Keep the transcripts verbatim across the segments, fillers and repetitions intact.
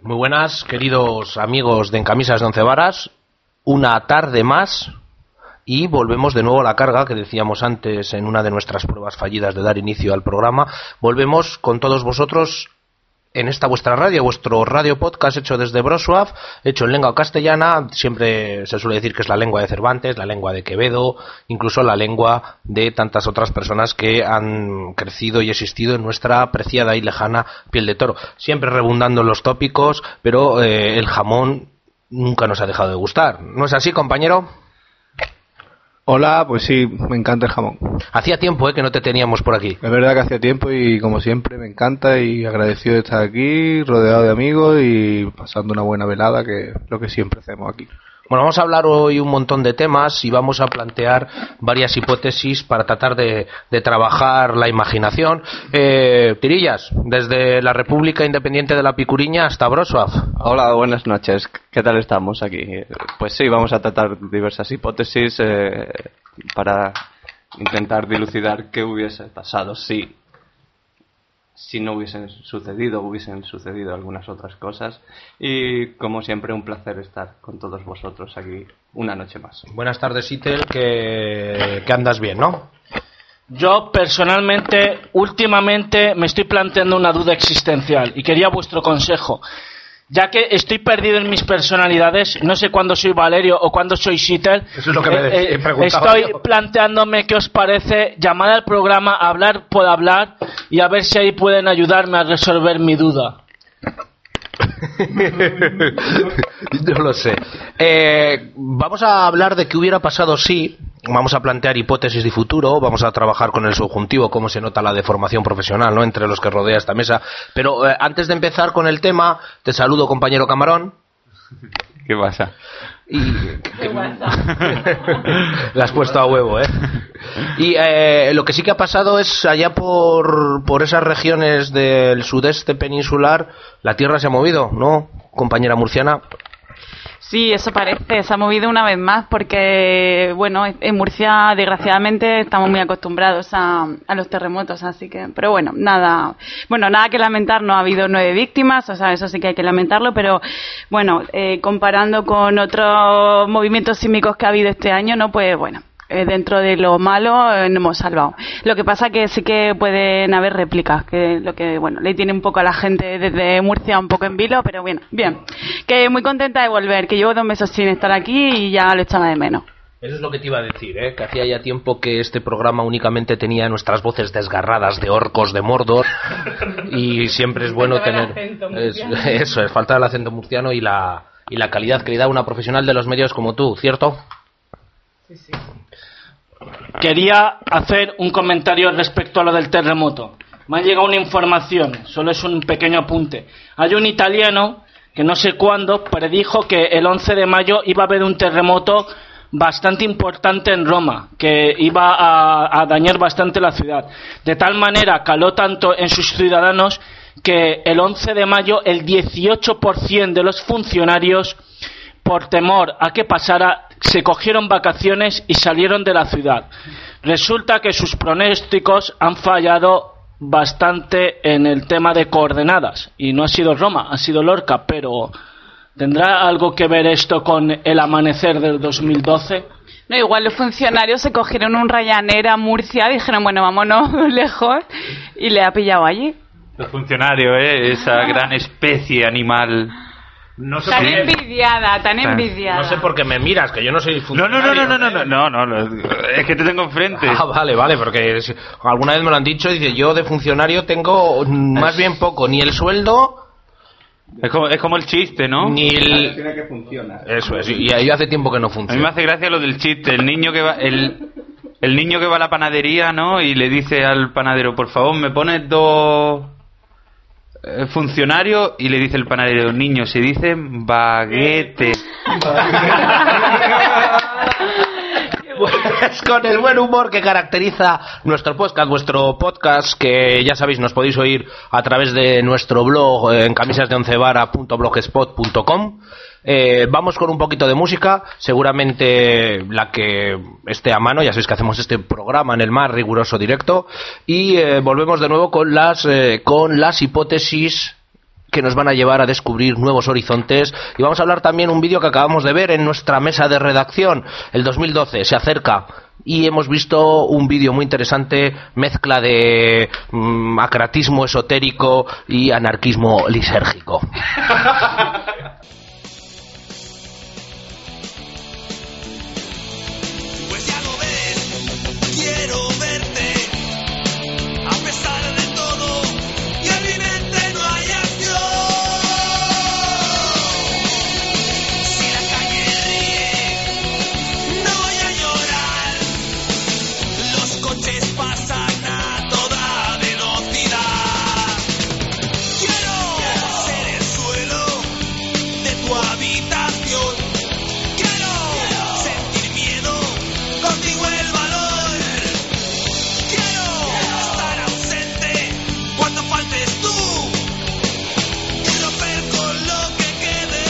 Muy buenas, queridos amigos de En Camisas de Once Varas. Una tarde más y volvemos de nuevo a la carga que decíamos antes en una de nuestras pruebas fallidas de dar inicio al programa. Volvemos con todos vosotros en esta vuestra radio, vuestro radio podcast hecho desde Wrocław, hecho en lengua castellana. Siempre se suele decir que es la lengua de Cervantes, la lengua de Quevedo, incluso la lengua de tantas otras personas que han crecido y existido en nuestra apreciada y lejana piel de toro. Siempre rebundando en los tópicos, pero eh, el jamón nunca nos ha dejado de gustar. ¿No es así, compañero? Hola, pues sí, me encanta el jamón. Hacía tiempo eh, que no te teníamos por aquí. Es verdad que hacía tiempo y como siempre me encanta y agradecido de estar aquí, rodeado de amigos y pasando una buena velada, que es lo que siempre hacemos aquí. Bueno, vamos a hablar hoy un montón de temas y vamos a plantear varias hipótesis para tratar de, de trabajar la imaginación. Eh, Tirillas, desde la República Independiente de la Picuriña hasta Wrocław. Hola, buenas noches. ¿Qué tal estamos aquí? Pues sí, vamos a tratar diversas hipótesis eh, para intentar dilucidar qué hubiese pasado si... si no hubiesen sucedido, hubiesen sucedido algunas otras cosas. Y como siempre, un placer estar con todos vosotros aquí una noche más. Buenas tardes, Itel, que, que andas bien, ¿no? Yo personalmente, últimamente me estoy planteando una duda existencial y quería vuestro consejo. Ya que estoy perdido en mis personalidades, no sé cuándo soy Valerio o cuándo soy Sitel. Eso es lo que me eh, eh, preguntaba Estoy yo. planteándome qué os parece llamar al programa, hablar por hablar y a ver si ahí pueden ayudarme a resolver mi duda. Yo lo sé. Eh, vamos a hablar de qué hubiera pasado si... Vamos a plantear hipótesis de futuro, vamos a trabajar con el subjuntivo, cómo se nota la deformación profesional, ¿no?, entre los que rodea esta mesa. Pero eh, antes de empezar con el tema, te saludo, compañero Camarón. ¿Qué pasa? Y... ¿Qué pasa? La has puesto a huevo, ¿eh? Y eh, lo que sí que ha pasado es allá por, por esas regiones del sudeste peninsular, la tierra se ha movido, ¿no, compañera murciana? Sí, eso parece, se ha movido una vez más porque, bueno, en Murcia desgraciadamente estamos muy acostumbrados a, a los terremotos, así que, pero bueno, nada, bueno, nada que lamentar, no ha habido nueve víctimas, o sea, eso sí que hay que lamentarlo, pero bueno, eh, comparando con otros movimientos sísmicos que ha habido este año, no, pues bueno. Eh, dentro de lo malo eh, nos hemos salvado. Lo que pasa que sí que pueden haber réplicas, que lo que bueno le tiene un poco a la gente desde Murcia un poco en vilo, pero bueno, bien, que muy contenta de volver, que llevo dos meses sin estar aquí y ya lo echaba de menos. Eso es lo que te iba a decir, ¿eh? Que hacía ya tiempo que este programa únicamente tenía nuestras voces desgarradas de orcos de Mordor y siempre es bueno tener es, eso, es falta el acento murciano y la y la calidad que le da una profesional de los medios como tú, ¿cierto? Sí, sí. Quería hacer un comentario respecto a lo del terremoto. Me ha llegado una información, solo es un pequeño apunte. Hay un italiano que no sé cuándo predijo que el once de mayo iba a haber un terremoto bastante importante en Roma, que iba a, a dañar bastante la ciudad. De tal manera caló tanto en sus ciudadanos que el once de mayo el dieciocho por ciento de los funcionarios, por temor a que pasara, se cogieron vacaciones y salieron de la ciudad. Resulta que sus pronósticos han fallado bastante en el tema de coordenadas y no ha sido Roma, ha sido Lorca, pero ¿tendrá algo que ver esto con el amanecer del dos mil doce? No, igual los funcionarios se cogieron un Ryanair a Murcia, dijeron bueno, vámonos lejos y le ha pillado allí. Los funcionarios, ¿eh? Esa gran especie animal. No sé tan por qué, envidiada, tan envidiada. no sé por qué me miras, que yo no soy No, funcionario. no, no, no, no, no, no, no, no, es que te tengo enfrente. Ah, vale, vale, porque si- alguna vez me lo han dicho, dice, yo de funcionario tengo mm, más bien poco, ni el sueldo, Es como, es como el chiste, ¿no? ni el... Tiene que funcionar. Eso es, y y hace tiempo que no A mí me funciona. hace gracia lo del chiste, el niño que va, el, el niño que va a la panadería, ¿no? Y le dice al panadero, por favor, me pones dos eh, funcionarios, y le dice el panadero, niño, se dice baguete. Pues con el buen humor que caracteriza nuestro podcast, vuestro podcast, que ya sabéis, nos podéis oír a través de nuestro blog eh, en camisas de once vara punto blogspot punto com. Eh, vamos con un poquito de música, seguramente la que esté a mano. Ya sabéis que hacemos este programa en el más riguroso directo y eh, volvemos de nuevo con las eh, con las hipótesis que nos van a llevar a descubrir nuevos horizontes. Y vamos a hablar también un vídeo que acabamos de ver en nuestra mesa de redacción. El dos mil doce se acerca y hemos visto un vídeo muy interesante, mezcla de mm, acratismo esotérico y anarquismo lisérgico. Pues ya lo ves, quiero verte, a pesar de todo, y en mi mente no hay acción. Si la calle ríe, no voy a llorar, los coches pasan a toda velocidad. Quiero ser el suelo de tu habitación, quiero sentir miedo, contigo el valor. Quiero estar ausente cuando faltes tú y romper con lo que quede.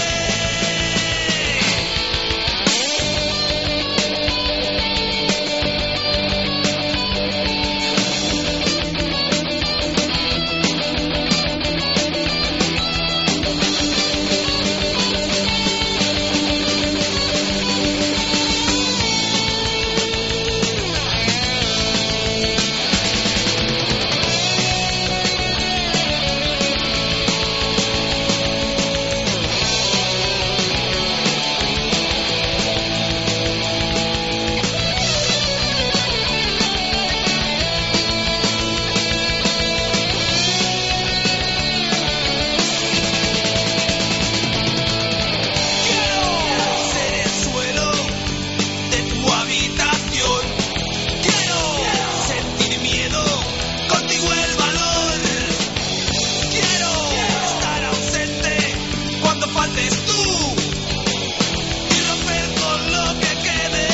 Quiero ser el suelo de tu habitación, quiero sentir miedo, contigo el valor. Quiero estar ausente cuando faltes tú y romper con lo que quede.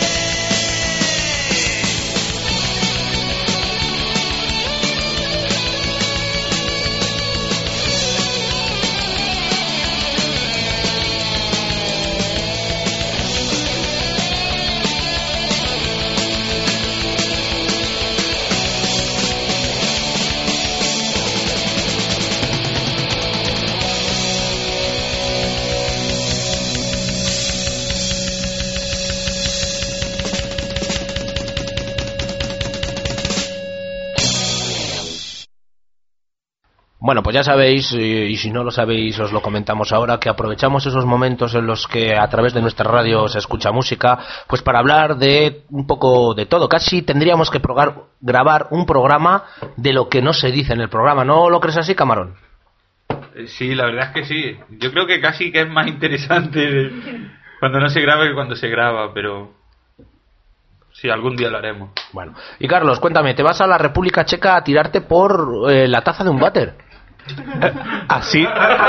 Bueno, pues ya sabéis, y, y si no lo sabéis os lo comentamos ahora, que aprovechamos esos momentos en los que a través de nuestra radio se escucha música, pues para hablar de un poco de todo. Casi tendríamos que progar, grabar un programa de lo que no se dice en el programa. ¿No lo crees así, Camarón? Eh, Sí, la verdad es que sí. Yo creo que casi que es más interesante cuando no se graba que cuando se graba, pero sí, algún día lo haremos. Bueno, y Carlos, cuéntame, ¿te vas a la República Checa a tirarte por eh, la taza de un váter? Así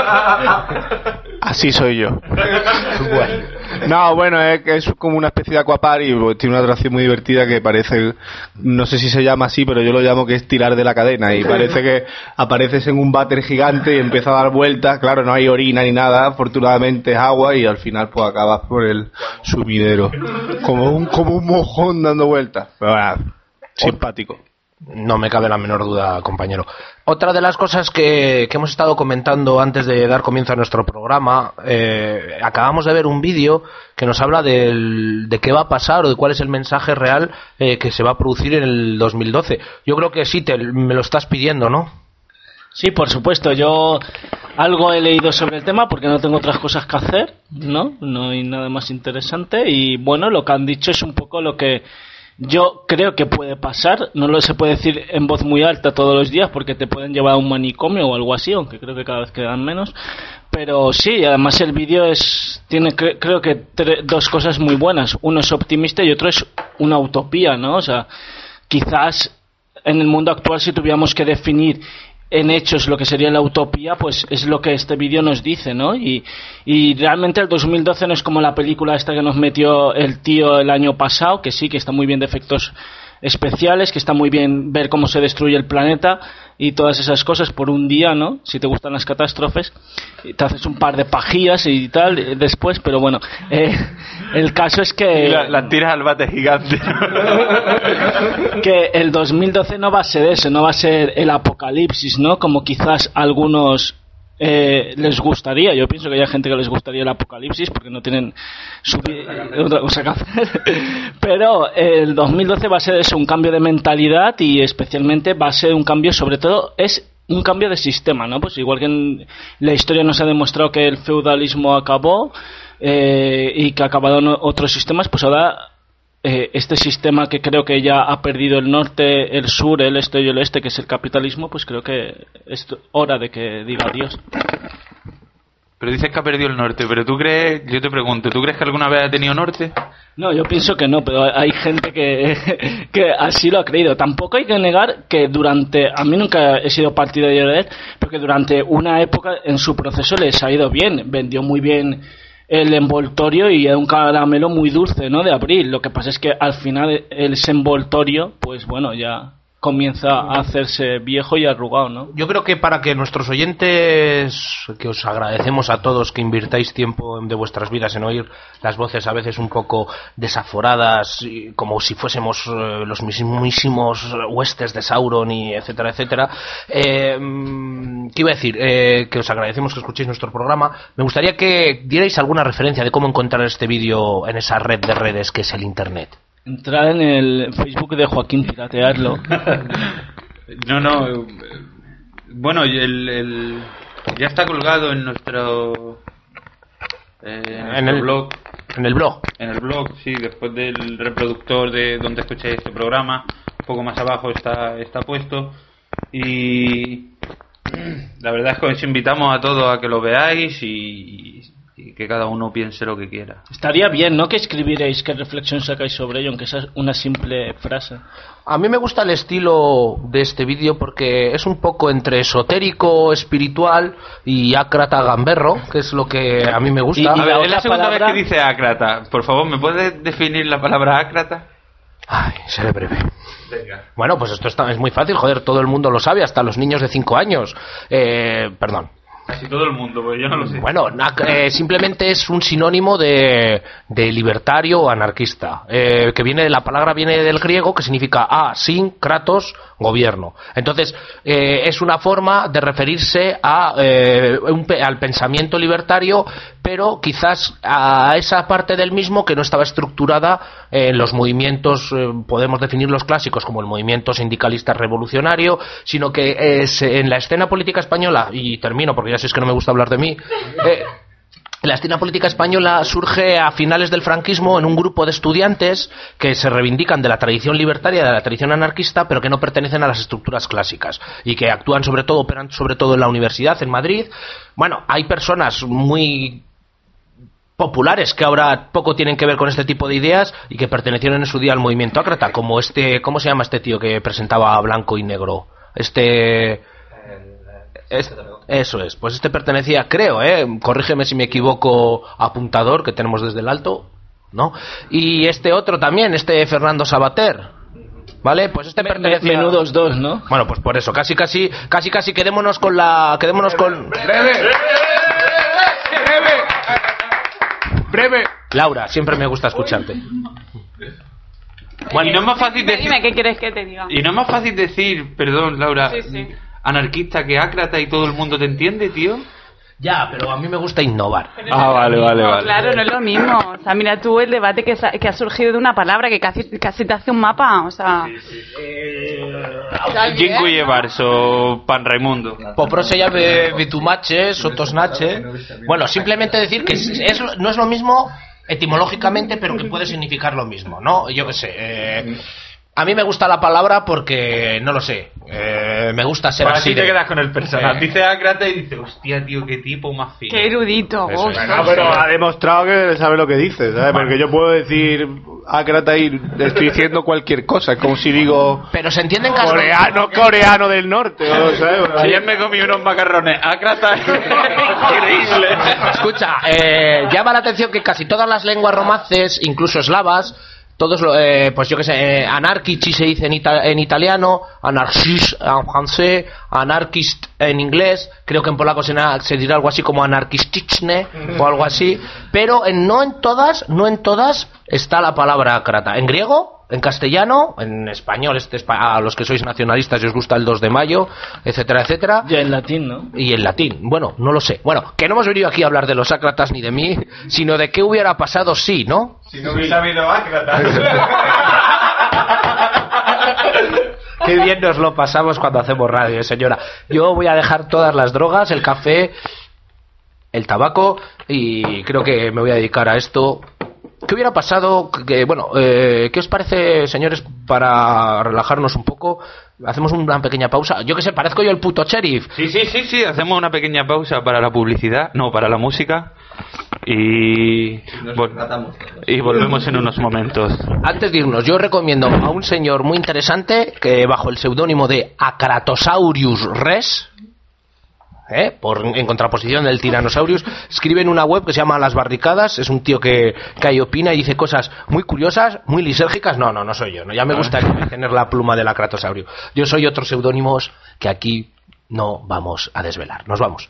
así soy yo. No, bueno, es que es como una especie de aquaparty, pues, tiene una atracción muy divertida que parece, no sé si se llama así, pero yo lo llamo que es tirar de la cadena, y parece que apareces en un váter gigante y empieza a dar vueltas. Claro, no hay orina ni nada, afortunadamente es agua, y al final pues acabas por el sumidero como un como un mojón dando vueltas. Pero bueno, simpático. No me cabe la menor duda, compañero. Otra de las cosas que, que hemos estado comentando antes de dar comienzo a nuestro programa, eh, acabamos de ver un vídeo que nos habla del, de qué va a pasar o de cuál es el mensaje real eh, que se va a producir en el dos mil doce. Yo creo que sí, te, me lo estás pidiendo, ¿no? Sí, por supuesto. Yo algo he leído sobre el tema porque no tengo otras cosas que hacer, ¿no? No hay nada más interesante. Y bueno, lo que han dicho es un poco lo que yo creo que puede pasar. No lo se puede decir en voz muy alta todos los días porque te pueden llevar a un manicomio o algo así, aunque creo que cada vez quedan menos. Pero sí, además el vídeo es tiene cre- creo que tre- dos cosas muy buenas. Uno es optimista y otro es una utopía, ¿no? O sea, quizás en el mundo actual, si tuviéramos que definir en hechos lo que sería la utopía, pues es lo que este vídeo nos dice, ¿no? Y, y realmente el dos mil doce no es como la película esta que nos metió el tío el año pasado, que sí, que está muy bien de efectos especiales, que está muy bien ver cómo se destruye el planeta y todas esas cosas por un día, ¿no? Si te gustan las catástrofes, y te haces un par de pajillas y tal eh, después, pero bueno, eh, el caso es que... Y la, la tiras al bate gigante. que el dos mil doce no va a ser eso, no va a ser el apocalipsis, ¿no? Como quizás algunos eh, les gustaría, yo pienso que hay gente que les gustaría el apocalipsis porque no tienen su vi- otra cosa que hacer, pero el dos mil doce va a ser eso, un cambio de mentalidad y especialmente va a ser un cambio, sobre todo es un cambio de sistema, ¿no? Pues igual que en la historia nos ha demostrado que el feudalismo acabó eh, y que ha acabado en otros sistemas, pues ahora eh, este sistema que creo que ya ha perdido el norte, el sur, el este y el oeste, que es el capitalismo, pues creo que es hora de que diga adiós. Pero dices que ha perdido el norte, pero tú crees, yo te pregunto, ¿tú crees que alguna vez ha tenido norte? No, yo pienso que no, pero hay gente que, que así lo ha creído. Tampoco hay que negar que durante, a mí nunca he sido partidario de él, porque durante una época en su proceso les ha ido bien, vendió muy bien el envoltorio y era un caramelo muy dulce, ¿no? De abril. Lo que pasa es que al final el ese envoltorio, pues bueno, ya comienza a hacerse viejo y arrugado, ¿no? Yo creo que para que nuestros oyentes, que os agradecemos a todos que invirtáis tiempo de vuestras vidas en oír las voces a veces un poco desaforadas, como si fuésemos eh, los mismísimos huestes de Sauron y etcétera, etcétera, eh, ¿qué iba a decir? Eh, que os agradecemos que escuchéis nuestro programa. Me gustaría que dierais alguna referencia de cómo encontrar este vídeo en esa red de redes que es el Internet. Entrar en el Facebook de Joaquín, piratearlo. No, no. eh, Bueno, y el, el- ya está colgado en nuestro, eh, en nuestro En el blog. En el blog. En el blog, sí, después del reproductor de donde escucháis este programa, un poco más abajo está, está puesto. Y la verdad es que os invitamos a todos a que lo veáis y, y que cada uno piense lo que quiera. Estaría bien, ¿no? Que escribierais, qué reflexión sacáis sobre ello, aunque sea una simple frase. A mí me gusta el estilo de este vídeo porque es un poco entre esotérico, espiritual y ácrata gamberro, que es lo que a mí me gusta. Y- A ver, la es la otra segunda palabra- vez que dice ácrata. Por favor, ¿me puedes definir la palabra ácrata? Ay, seré breve. Venga. Bueno, pues esto está, es muy fácil, joder, todo el mundo lo sabe, hasta los niños de cinco años. Eh, perdón. Casi todo el mundo, pues yo no lo sé. Bueno, na- eh, simplemente es un sinónimo de, de libertario o anarquista, eh, que viene, la palabra viene del griego, que significa a, sin, kratos, gobierno. Entonces, eh, es una forma de referirse a, eh, un pe- al pensamiento libertario, pero quizás a esa parte del mismo que no estaba estructurada en los movimientos, eh, podemos definirlos clásicos como el movimiento sindicalista revolucionario, sino que es en la escena política española, y termino porque ya sé que no me gusta hablar de mí, eh, la escena política española surge a finales del franquismo en un grupo de estudiantes que se reivindican de la tradición libertaria, de la tradición anarquista, pero que no pertenecen a las estructuras clásicas y que actúan sobre todo, operan sobre todo en la universidad, en Madrid. Bueno, hay personas muy populares que ahora poco tienen que ver con este tipo de ideas y que pertenecieron en su día al movimiento ácrata, como este, ¿cómo se llama este tío que presentaba Blanco y Negro? Este... Es- eso es, pues este pertenecía, creo, eh, corrígeme si me equivoco, apuntador, que tenemos desde el alto, ¿no? Y este otro también, este Fernando Sabater, ¿vale? Pues este pertenecía... Menudos dos, ¿no? Bueno, pues por eso, casi casi, casi casi quedémonos con la... Quedémonos con... ¡Breve! ¡Breve! ¡Breve! Laura, siempre me gusta escucharte. Bueno, y no es más fácil Dime, decir... dime, ¿qué quieres que te diga? Y no es más fácil decir, perdón, Laura, Sí, sí. anarquista que ácrata y todo el mundo te entiende, tío. Ya, pero a mí me gusta innovar. Ah, vale, vale, vale. Claro, no es lo mismo. O sea, mira tú el debate que, sa- que ha surgido de una palabra que casi, casi te hace un mapa. O sea, Jingo y Barso, Pan Raimundo. Poproseya Bitumache, Sotosnache. Bueno, simplemente decir que es, es- no es lo mismo etimológicamente, pero que puede significar lo mismo, ¿no? Yo qué sé. eh, a mí me gusta la palabra porque, no lo sé, eh, me gusta ser Para así. así te de- quedas con el personaje. Eh. Dice ácrata y dice, hostia, tío, qué tipo más fino. qué erudito. Eso es. ostras. No, pero ha demostrado que sabe lo que dice, ¿sabes? Porque yo puedo decir ácrata y estoy diciendo cualquier cosa, es como si digo Pero se entienden casi. coreano, coreano del norte, o ¿sabes? Ayer me comí unos macarrones ácrata. Increíble. Escucha, eh, llama la atención que casi todas las lenguas romances, incluso eslavas, todos, lo- eh, pues yo que sé, eh, anarchici se dice en, ita- en italiano, anarchis en francés, anarchist en inglés, creo que en polaco se, na- se dirá algo así como anarchisticzne o algo así, pero en, no en todas, no en todas está la palabra ácrata. En griego en castellano, en español, este, a los que sois nacionalistas y os gusta el dos de mayo, etcétera, etcétera. Y en latín, ¿no? Y en latín, bueno, no lo sé. Bueno, que no hemos venido aquí a hablar de los ácratas ni de mí, sino de qué hubiera pasado si, ¿no? Si no hubiera habido ácratas. Qué bien nos lo pasamos cuando hacemos radio, señora. Yo voy a dejar todas las drogas, el café, el tabaco, y creo que me voy a dedicar a esto. ¿Qué hubiera pasado? Que, bueno, eh, ¿qué os parece, señores, para relajarnos un poco? Hacemos una pequeña pausa. Yo que sé, parezco yo el puto sheriff. Sí, sí, sí, sí, hacemos una pequeña pausa para la publicidad, no, para la música. Y, vol- y volvemos en unos momentos. Antes de irnos, yo recomiendo a un señor muy interesante que bajo el seudónimo de Acratosaurus Res, ¿eh? Por, en contraposición del Tyrannosaurus, escribe en una web que se llama Las Barricadas. Es un tío que, que ahí opina y dice cosas muy curiosas, muy lisérgicas. No, no, no soy yo, ¿no? Ya me gustaría tener la pluma del Acratosaurio. Yo soy otros seudónimos que aquí no vamos a desvelar. Nos vamos.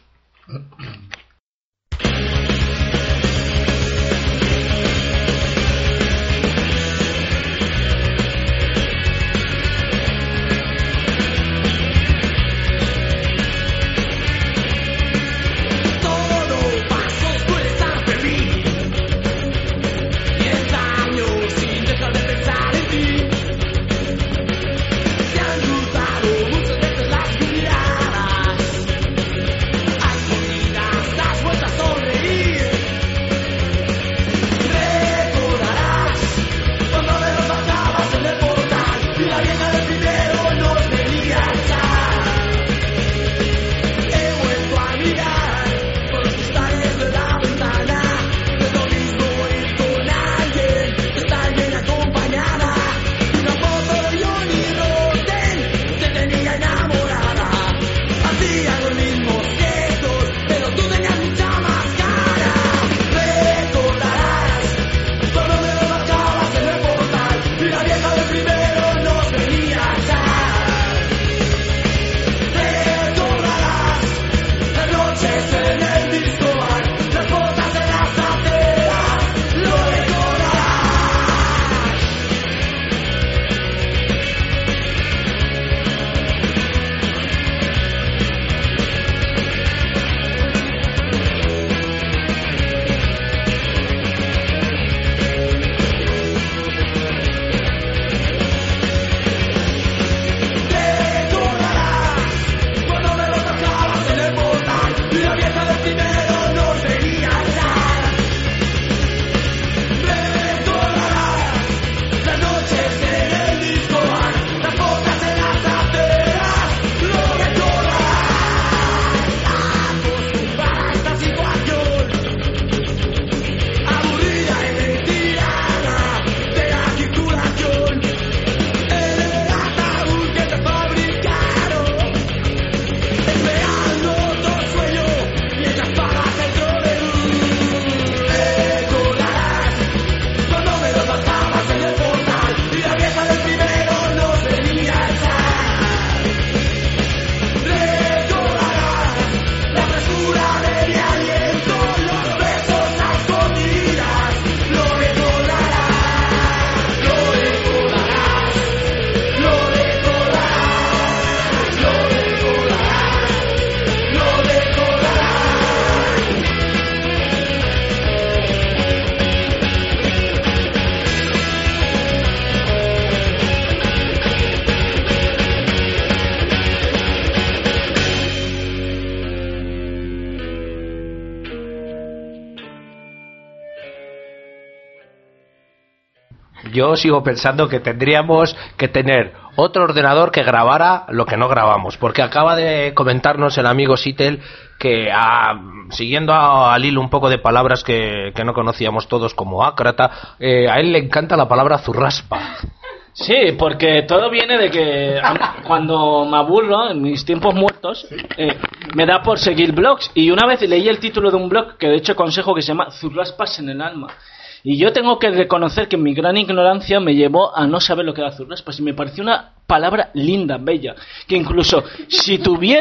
Yo sigo pensando que tendríamos que tener otro ordenador que grabara lo que no grabamos, porque acaba de comentarnos el amigo Sitel que, ah, siguiendo a, al hilo un poco de palabras que, que no conocíamos todos como ácrata, eh, a él le encanta la palabra zurraspa. Sí, porque todo viene de que a, cuando me aburro en mis tiempos muertos, eh, me da por seguir blogs, y una vez leí el título de un blog que de hecho aconsejo, que se llama Zurraspas en el alma. Y yo tengo que reconocer que mi gran ignorancia me llevó a no saber lo que era zurraspas, y me pareció una palabra linda, bella, que incluso si tuviera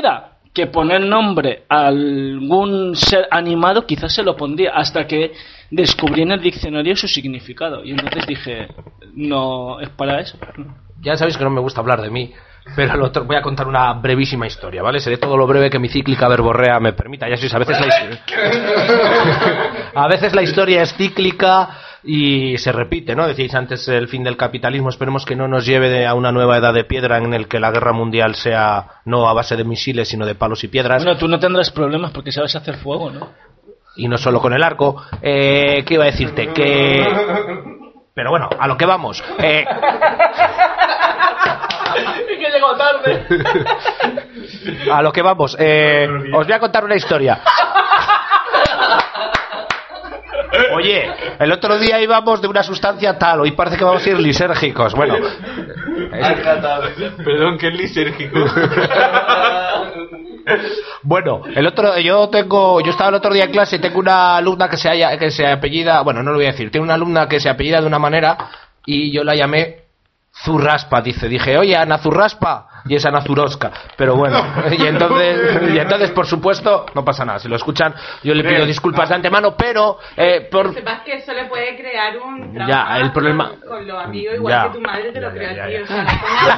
que poner nombre a algún ser animado quizás se lo pondría, hasta que descubrí en el diccionario su significado. Y entonces dije, no es para eso. Ya sabéis que no me gusta hablar de mí, pero lo otro, voy a contar una brevísima historia, ¿vale? Seré todo lo breve que mi cíclica verborrea me permita. Ya sabéis, a veces la historia... a veces la historia es cíclica y se repite, ¿no? Decíais antes el fin del capitalismo, esperemos que no nos lleve de a una nueva edad de piedra en el que la guerra mundial sea no a base de misiles, sino de palos y piedras. Bueno, tú no tendrás problemas porque sabes hacer fuego, ¿no? Y no solo con el arco. Eh, ¿Qué iba a decirte? Que... Pero bueno, a lo que vamos. Eh... que llegó tarde. A lo que vamos. Eh, os voy a contar una historia. Oye, el otro día íbamos de una sustancia tal, hoy parece que vamos a ir lisérgicos. Bueno, Perdón, que es lisérgico. bueno, el otro, yo tengo, yo estaba el otro día en clase y tengo una alumna que se haya, que se apellida, bueno, no lo voy a decir, tengo una alumna que se apellida de una manera y yo la llamé Zurraspa, dice, dije, oye, Ana Zurraspa, y es Ana Zurosca, pero bueno, y entonces, y entonces por supuesto, no pasa nada, si lo escuchan, yo le pido disculpas de antemano, pero, eh, por... Sepas que eso le puede crear un trauma Ya, el problema... con, con los amigos, igual Ya. que tu madre te lo Ya, creó ya, a ti, ya, o sea,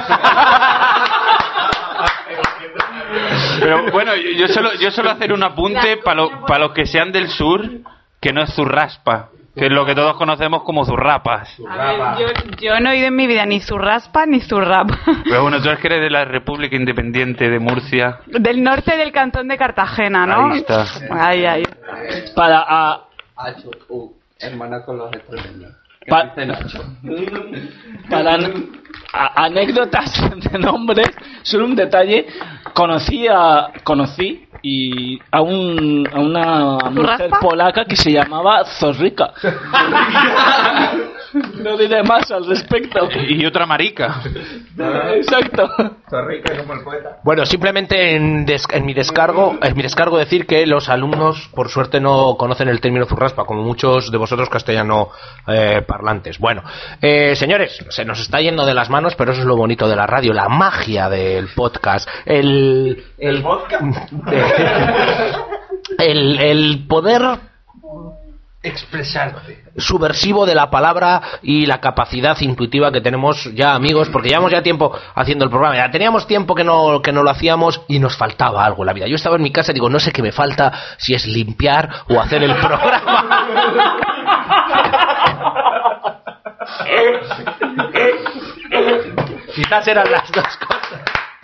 Pero bueno, yo, yo solo yo solo hacer un apunte para lo, pa los que sean del sur, que no es zurraspa, que es lo que todos conocemos como zurrapas. a ver, yo, yo no he oído en mi vida ni zurraspa ni zurrap. Pero bueno, tú eres que eres de la República Independiente de Murcia. Del norte del cantón de Cartagena, ¿no? Ahí está. Ahí, ahí. Para a, Hermana con los estremeños. Pa- para an- a- anécdotas de nombres, solo un detalle. Conocí a, conocí y a, un, a una mujer ¿Zurraspa? polaca que se llamaba Zorrica. No diré más al respecto. Y otra marica. Exacto. Bueno, simplemente en, des- en mi descargo, en mi descargo decir que los alumnos, por suerte, no conocen el término zurraspa, como muchos de vosotros castellano eh, parlantes. Bueno, eh, señores, se nos está yendo de las manos, pero eso es lo bonito de la radio, la magia del podcast, el el el, el poder expresarte, subversivo de la palabra y la capacidad intuitiva que tenemos ya, amigos, porque llevamos ya tiempo haciendo el programa, ya teníamos tiempo que no que no lo hacíamos y nos faltaba algo en la vida. Yo estaba en mi casa y digo, no sé qué me falta, si es limpiar o hacer el programa. Quizás eran las dos cosas.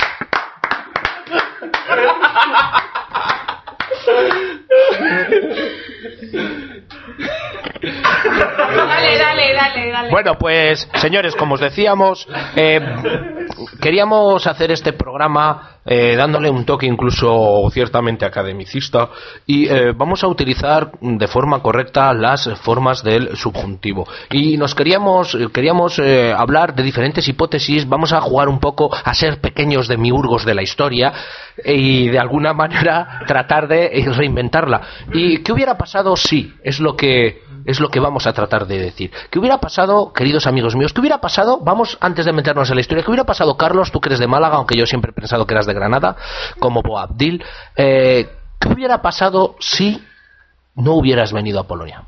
Dale, dale, dale, dale. Bueno, pues, señores, como os decíamos, eh, queríamos hacer este programa eh, dándole un toque incluso ciertamente academicista y eh, vamos a utilizar de forma correcta las formas del subjuntivo. Y nos queríamos queríamos eh, hablar de diferentes hipótesis, vamos a jugar un poco a ser pequeños demiurgos de la historia y de alguna manera tratar de reinventarla. ¿Y qué hubiera pasado si? Es lo que es lo que vamos a tratar de decir. ¿Qué hubiera pasado, queridos amigos míos? ¿Qué hubiera pasado? Vamos, antes de meternos en la historia, ¿qué hubiera pasado, Carlos? Tú que eres de Málaga, aunque yo siempre he pensado que eras de Granada, como Boabdil. Eh, ¿Qué hubiera pasado si no hubieras venido a Polonia?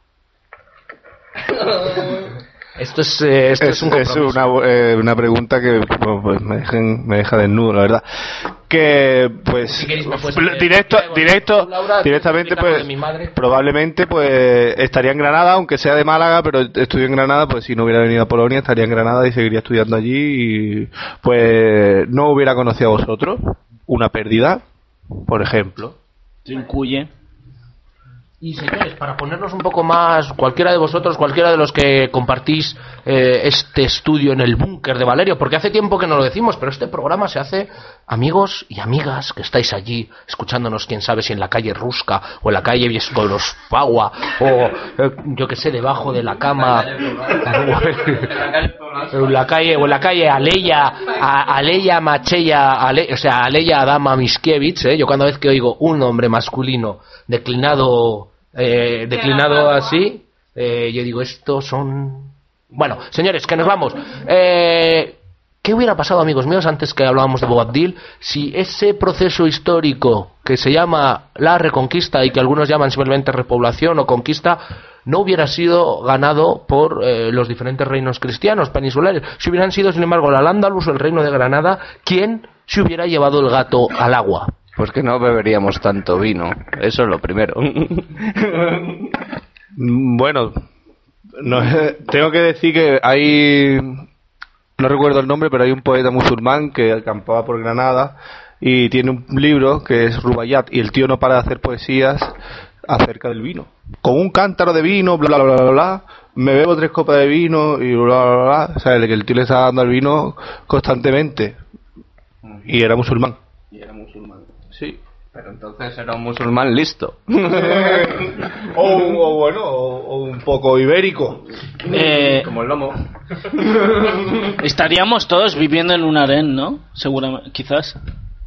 Esto es, eh, esto es, Es, un es compromiso. una, eh, una pregunta que bueno, pues me, dejen- me deja desnudo, la verdad. Que, pues, Si queréis, me puedes pl- hacer- directo, Tú, directo, Laura, directamente, explícame pues, de mi madre. probablemente, pues, estaría en Granada, aunque sea de Málaga, pero estudio en Granada, pues, si no hubiera venido a Polonia, estaría en Granada y seguiría estudiando allí y, pues, no hubiera conocido a vosotros. Una pérdida, por ejemplo. Trincuye. Y señores, para ponernos un poco más, cualquiera de vosotros, cualquiera de los que compartís eh, este estudio en el búnker de Valerio, porque hace tiempo que no lo decimos, pero este programa se hace, amigos y amigas que estáis allí escuchándonos, quién sabe si en la calle Rusca o en la calle Viescolospagua o eh, yo que sé, debajo de la cama o en la calle o en la calle Aleya a, Aleya Machella Ale, o sea Aleya Adama Miskiewicz, eh, yo cada vez que oigo un nombre masculino declinado eh, declinado así, eh, yo digo, estos son... Bueno, señores, que nos vamos. Eh, ¿Qué hubiera pasado, amigos míos, antes que hablábamos de Boabdil, si ese proceso histórico que se llama la Reconquista y que algunos llaman simplemente repoblación o conquista, no hubiera sido ganado por eh, los diferentes reinos cristianos peninsulares? Si hubieran sido, sin embargo, el Al-Ándalus o el Reino de Granada, ¿quién se hubiera llevado el gato al agua? Pues que no beberíamos tanto vino, eso es lo primero. Bueno, no, tengo que decir que hay... No recuerdo el nombre, pero hay un poeta musulmán que acampaba por Granada y tiene un libro que es Rubaiyat, y el tío no para de hacer poesías acerca del vino. Con un cántaro de vino, bla, bla, bla, bla, bla, me bebo tres copas de vino y bla, bla, bla. O sea, el que el tío le está dando al vino constantemente. Y era musulmán. Y era musulmán. Sí. Pero entonces era un musulmán listo. o, o bueno, o, o un poco ibérico. Eh, Como el lomo. estaríamos todos viviendo en un harén, ¿no? Seguramente, quizás.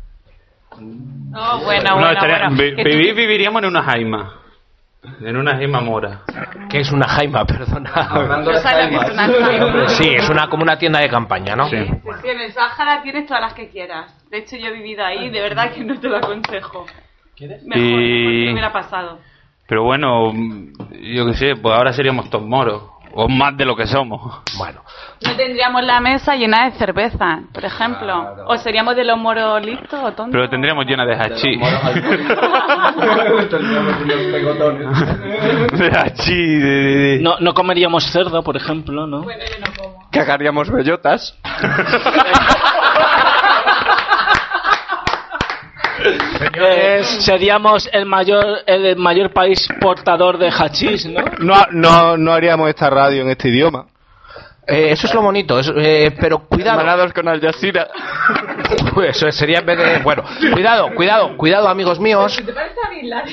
Oh, bueno, No, bueno, estaría- bueno. vi- Que tú- vivir, viviríamos en una jaima. En una jaima mora. ¿Qué es una jaima? Perdona. Hablando No de sabes lo que es una jaimas. jaima. Sí, es una como una tienda de campaña, ¿no? Sí. Sí, en el Sáhara tienes todas las que quieras. De hecho, yo he vivido ahí, de verdad que no te lo aconsejo. Mejor, mejor Y- que hubiera pasado. Pero bueno, yo qué sé, pues ahora seríamos todos moros. O más de lo que somos. Bueno, No tendríamos la mesa llena de cerveza, por ejemplo. Claro. O seríamos de los moros listos o tontos. Pero tendríamos llena de hachís. Tendríamos unos pegotones. De hachís, de, de, de- No, no comeríamos cerdo, por ejemplo, ¿no? Bueno, yo no como. Cagaríamos bellotas. Eh, seríamos el mayor el mayor país portador de hachís, ¿no? No, no, no haríamos esta radio en este idioma. eh, eso es lo bonito, es- eh, pero cuidado. Hermanados con Al Jazeera. Pues eso sería en vez de... Bueno, cuidado, cuidado, cuidado, amigos míos. ¿Te parece a Bin Laden?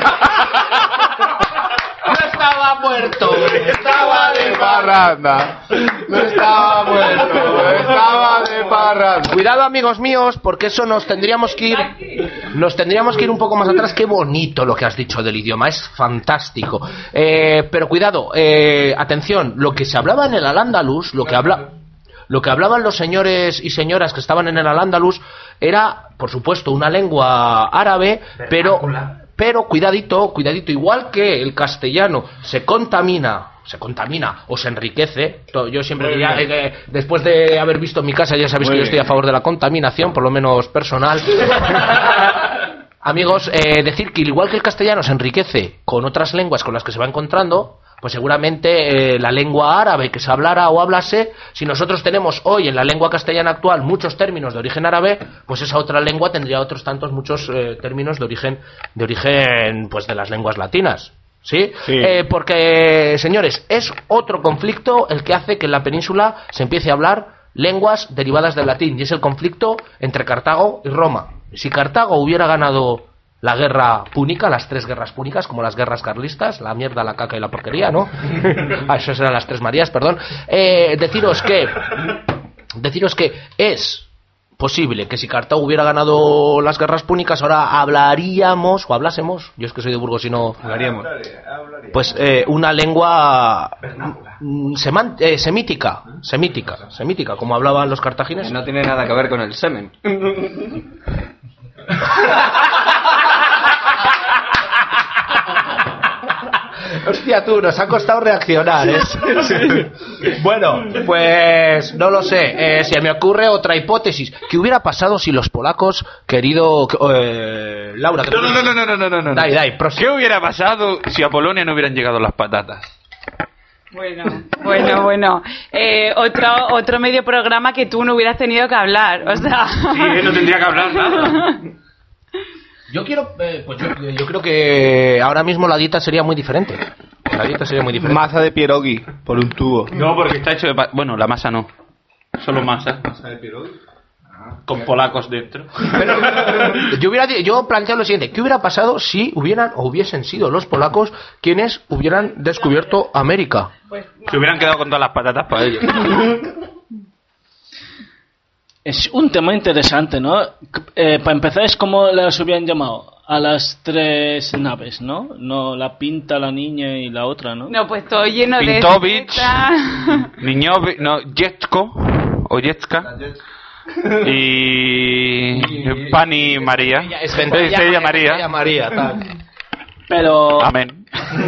No estaba muerto, Estaba de parranda. No estaba muerto, estaba de parranda. Cuidado, amigos míos, porque eso nos tendríamos que ir, nos tendríamos que ir un poco más atrás. Qué bonito lo que has dicho del idioma, es fantástico. Eh, pero cuidado, eh, atención, lo que se hablaba en el Al-Ándalus, lo que habla, lo que hablaban los señores y señoras que estaban en el Al-Ándalus era, por supuesto, una lengua árabe, pero pero cuidadito, cuidadito, igual que el castellano se contamina, se contamina o se enriquece. to- Yo siempre Muy diría, bien. eh, que después de haber visto mi casa, ya sabéis Muy que yo bien. estoy a favor de la contaminación, por lo menos personal. Amigos, eh, decir que igual que el castellano se enriquece con otras lenguas con las que se va encontrando, pues seguramente eh, la lengua árabe que se hablara o hablase, si nosotros tenemos hoy en la lengua castellana actual muchos términos de origen árabe, pues esa otra lengua tendría otros tantos muchos eh, términos de origen de origen pues de las lenguas latinas. ¿Sí? Sí. Eh, porque, señores, es otro conflicto el que hace que en la península se empiece a hablar lenguas derivadas del latín, y es el conflicto entre Cartago y Roma. Si Cartago hubiera ganado la guerra púnica, las tres guerras púnicas, como las guerras carlistas, la mierda, la caca y la porquería, ¿no? Ah, esas eran las tres Marías, perdón. Eh, deciros que, deciros que es posible que si Cartago hubiera ganado las guerras púnicas, ahora hablaríamos, o hablásemos, yo es que soy de Burgos y no... Hablaríamos. Pues eh, una lengua mm, seman- eh, semítica, semítica, semítica, como hablaban los cartagineses. No tiene nada que ver con el semen. Hostia, tú, nos ha costado reaccionar, ¿eh? Bueno, pues no lo sé. Eh, se me ocurre otra hipótesis. ¿Qué hubiera pasado si los polacos, querido eh, Laura? que- No, no, no, no, no, no, no, no. Dai, dai, prosigue. ¿Qué hubiera pasado si a Polonia no hubieran llegado las patatas? Bueno, bueno, bueno. Eh, otro, otro medio programa que tú no hubieras tenido que hablar. O sea. Sí, no tendría que hablar nada. Yo quiero, eh, pues yo, yo creo que ahora mismo la dieta sería muy diferente. La dieta sería muy diferente. Masa de pierogi por un tubo. No, porque está hecho de... pa- Bueno, la masa no. Solo masa. Con polacos dentro. Pero yo hubiera di- yo planteo lo siguiente: ¿qué hubiera pasado si hubieran o hubiesen sido los polacos quienes hubieran descubierto América? Se hubieran quedado con todas las patatas para ellos. Es un tema interesante, ¿no? Eh, para empezar, es como las hubieran llamado a las tres naves, ¿no? No, la Pinta, la Niña y la otra, ¿no? No, pues todo lleno de. Pintovich. esta- Niñovi... No, Jetko. Oyecka. Y Pani María. Es gente Estrella María. Estrella María, tal. Pero, Amén.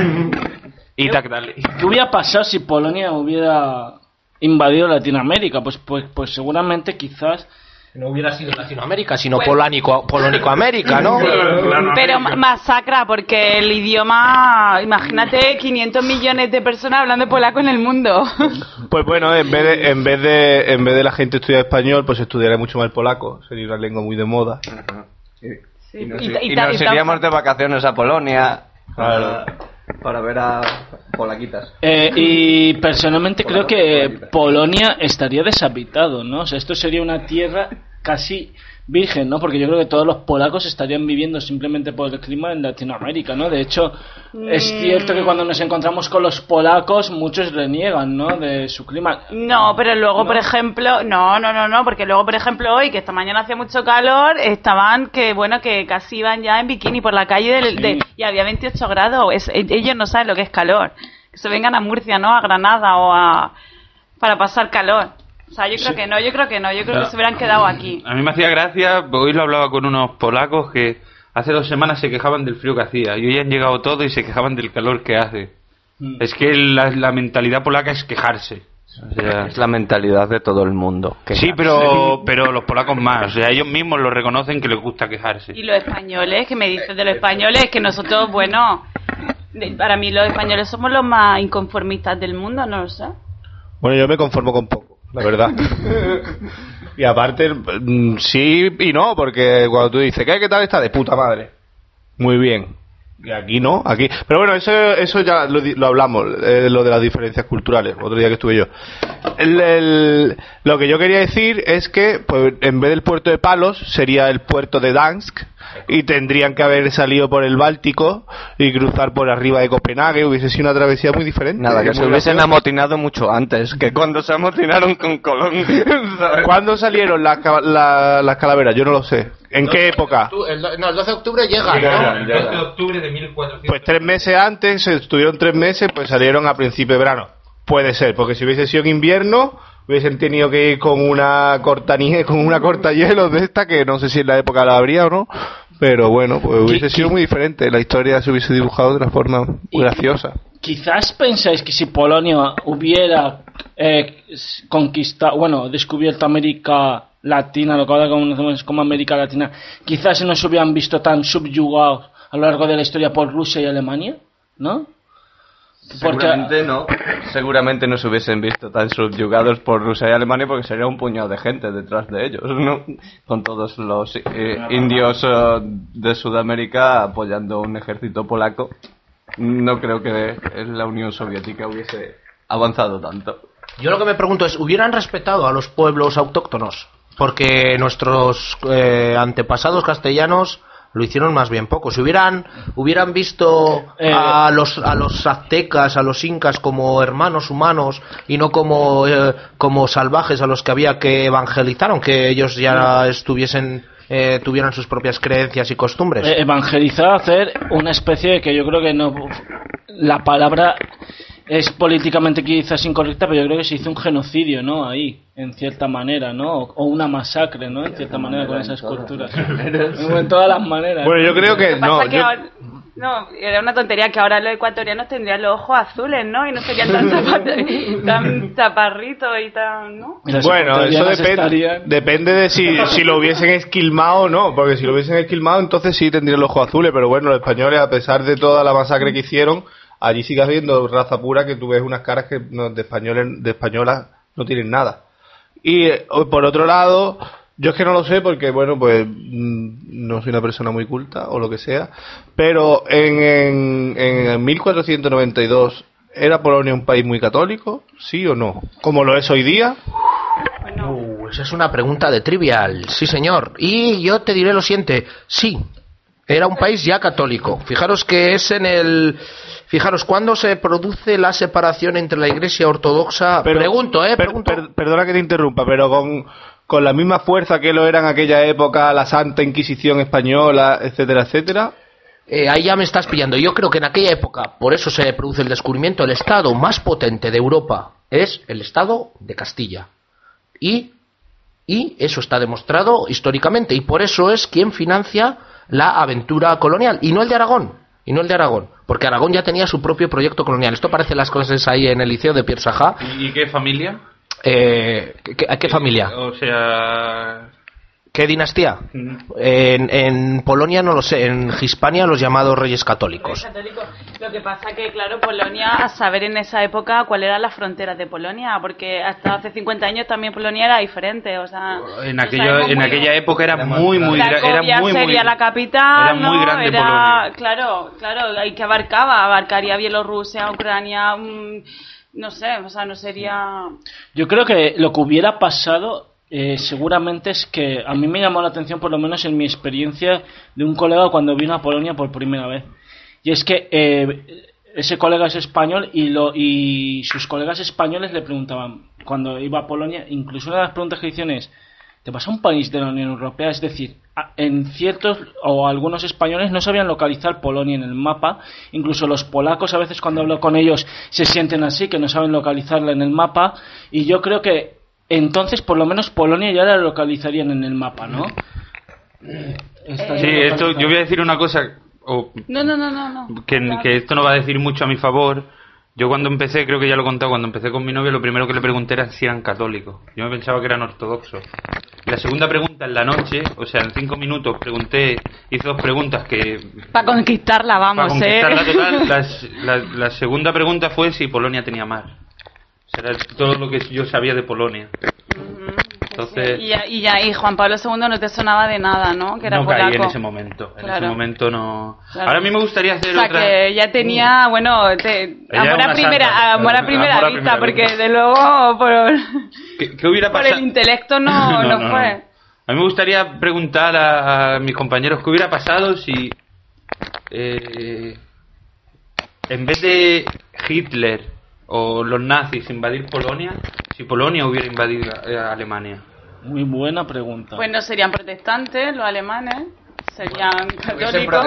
Y tak dale. ¿qué hubiera pasado si Polonia hubiera invadido Latinoamérica? Pues, pues, pues seguramente, quizás. No hubiera sido Latinoamérica, sino Polánico, Polónico-América, ¿no? Pero masacra, porque el idioma, imagínate quinientos millones de personas hablando polaco en el mundo. Pues bueno, en vez de en vez de en vez de la gente estudiar español, pues estudiará mucho más el polaco. Sería una lengua muy de moda. Sí, Y nos, y- y y ta- nos y ta- iríamos de vacaciones a Polonia Claro. para, para ver a polaquitas. Eh, y personalmente creo que Polonia estaría deshabitado, ¿no? O sea, esto sería una tierra casi virgen, ¿no? Porque yo creo que todos los polacos estarían viviendo simplemente por el clima en Latinoamérica, ¿no? De hecho, es cierto que cuando nos encontramos con los polacos, muchos reniegan, ¿no? De su clima. No, pero luego, ¿No? por ejemplo, no, no, no, no, porque luego, por ejemplo, hoy, que esta mañana hacía mucho calor, estaban que, bueno, que casi iban ya en bikini por la calle del- de, y había veintiocho grados. Es- ellos no saben lo que es calor. Que se vengan a Murcia, ¿no? A Granada o a... para pasar calor. O sea, yo creo que no, yo creo que no, yo creo que se hubieran quedado aquí. A mí me hacía gracia, hoy lo hablaba con unos polacos que hace dos semanas se quejaban del frío que hacía y hoy han llegado todos y se quejaban del calor que hace. Mm. Es que la, la mentalidad polaca es quejarse. O sea, Es la mentalidad de todo el mundo. sí, pero pero los polacos más. O sea, ellos mismos lo reconocen que les gusta quejarse. Y los españoles, ¿qué me dices de los españoles? Que nosotros, bueno, de- para mí los españoles somos los más inconformistas del mundo, no lo sé. Bueno, yo me conformo con poco, la verdad. Y aparte, mm, sí y no, porque cuando tú dices, ¿qué, qué tal está? De puta madre. Muy bien. Y aquí no, aquí. Pero bueno, eso eso ya lo, di- lo hablamos, eh, lo de las diferencias culturales, otro día que estuve yo. El, el- lo que yo quería decir es que, pues, en vez del puerto de Palos, sería el puerto de Dansk, y tendrían que haber salido por el Báltico y cruzar por arriba de Copenhague. Hubiese sido una travesía muy diferente. Nada, que muy se hubiesen graciosa. amotinado mucho antes que cuando se amotinaron con Colón. ¿sabes? ¿Cuándo salieron las, ca- la- las calaveras? Yo no lo sé. ¿En qué época? Tú- el do- no, el doce de octubre llega, ¿no? El doce de octubre de mil cuatrocientos. Pues tres meses antes, estuvieron tres meses, pues salieron a principio de verano. Puede ser, porque si hubiese sido en invierno, hubiesen tenido que ir con una cortanía, con una cortahielo de esta, que no sé si en la época la habría o no, pero bueno, pues hubiese Qui- sido qui- muy diferente. La historia se hubiese dibujado de una forma muy Y- graciosa. Quizás pensáis que si Polonia hubiera eh, s- conquistado, bueno, descubierto América Latina, lo que ahora conocemos como América Latina, quizás se nos hubieran visto tan subyugados a lo largo de la historia por Rusia y Alemania, ¿no? Porque Seguramente no. Seguramente no se hubiesen visto tan subyugados por Rusia y Alemania porque sería un puñado de gente detrás de ellos, ¿no? Con todos los eh, indios eh, de Sudamérica apoyando un ejército polaco. No creo que la Unión Soviética hubiese avanzado tanto. Yo lo que me pregunto es, ¿hubieran respetado a los pueblos autóctonos? Porque nuestros eh, antepasados castellanos lo hicieron más bien poco. Si hubieran hubieran visto Eh. a los a los aztecas, a los incas como hermanos humanos y no como eh, como salvajes a los que había que evangelizar, aunque ellos ya estuviesen eh, tuvieran sus propias creencias y costumbres. eh, evangelizar, hacer una especie de que yo creo que no, la palabra es políticamente quizás incorrecta, pero yo creo que se hizo un genocidio, ¿no? Ahí, en cierta manera, ¿no? O, o una masacre, ¿no? En cierta manera con esas culturas. En todas las maneras. Bueno, yo creo que Lo que no. pasa que yo- ahora- no, era una tontería que ahora los ecuatorianos tendrían los ojos azules, ¿no? Y no serían tan, zapat- tan chaparritos y tan, ¿no? Las Bueno, eso ecuatorianas depende, estarían- depende de si, si lo hubiesen esquilmado o no, porque si lo hubiesen esquilmado entonces sí tendrían los ojos azules, pero bueno, los españoles, a pesar de toda la masacre que hicieron, allí sigue habiendo raza pura que tú ves unas caras que no- de españoles, de españolas no tienen nada. Y eh, por otro lado, yo es que no lo sé porque, bueno, pues mm, no soy una persona muy culta o lo que sea, pero en, en, en mil cuatrocientos noventa y dos, ¿era Polonia un país muy católico? ¿Sí o no? ¿Como lo es hoy día? Bueno, Uh, esa es una pregunta de trivial, sí señor. Y yo te diré lo siguiente, sí, era un país ya católico. Fijaros que es en el... Fijaros, ¿cuándo se produce la separación entre la Iglesia ortodoxa? pregunto, ¿eh? per- Pregunto. per- perdona que te interrumpa, pero con, con la misma fuerza que lo era en aquella época la Santa Inquisición española, etcétera, etcétera. Eh, ahí ya me estás pillando. Yo creo que en aquella época, por eso se produce el descubrimiento, el estado más potente de Europa es el estado de Castilla. y, y eso está demostrado históricamente, y por eso es quien financia la aventura colonial, y no el de Aragón, y no el de Aragón, porque Aragón ya tenía su propio proyecto colonial. Esto parece las clases ahí en el liceo de Pierre Sajá. ¿Y, y qué familia? Eh, ¿qué, ¿Qué familia? O sea... ¿Qué dinastía? En, en Polonia no lo sé, en Hispania los llamados reyes católicos. Católico. Lo que pasa que, claro, Polonia, a saber en esa época cuáles eran las fronteras de Polonia, porque hasta hace cincuenta años también Polonia era diferente, o sea... En, no aquello, en muy aquella época era muy, muy... Era Cracovia muy, sería muy, la capital, era muy ¿no? grande Era, Polonia. claro, claro, y que abarcaba, abarcaría Bielorrusia, Ucrania, mmm, no sé, o sea, no sería... Yo creo que lo que hubiera pasado... Eh, seguramente es que a mí me llamó la atención, por lo menos en mi experiencia, de un colega cuando vino a Polonia por primera vez. Y es que eh, ese colega es español y, lo, y sus colegas españoles le preguntaban, cuando iba a Polonia, incluso una de las preguntas que hicieron es, ¿te vas a un país de la Unión Europea? Es decir, en ciertos o algunos españoles no sabían localizar Polonia en el mapa. Incluso los polacos a veces cuando hablo con ellos se sienten así, que no saben localizarla en el mapa. Y yo creo que entonces, por lo menos, Polonia ya la localizarían en el mapa, ¿no? Esta Sí, esto, yo voy a decir una cosa, o No, no, no, no. no. que, que esto no va a decir mucho a mi favor. Yo cuando empecé, creo que ya lo he contado, cuando empecé con mi novia, lo primero que le pregunté era si eran católicos. Yo me pensaba que eran ortodoxos. Y la segunda pregunta en la noche, o sea, en cinco minutos, pregunté, hice dos preguntas que... Para conquistarla, vamos, para conquistarla ¿eh? total, las- la, la segunda pregunta fue si Polonia tenía mar. Será todo lo que yo sabía de Polonia. Entonces, Y ya, y ya, y Juan Pablo segundo no te sonaba de nada, ¿no? Que era no polaco. caí en ese momento. En Claro. ese momento no. Claro. Ahora a mí me gustaría hacer O sea, otra. que ya tenía, bueno, te, Ella amor era a una primera, santa. amor a primera Amor a vista, primera porque vista. de luego por, ¿Qué, qué hubiera por pasado? el intelecto no, no, fue. A mí me gustaría preguntar a, a mis compañeros qué hubiera pasado si eh, en vez de Hitler o los nazis invadir Polonia, si Polonia hubiera invadido a, a Alemania. Muy buena pregunta. Pues no serían protestantes los alemanes, serían católicos.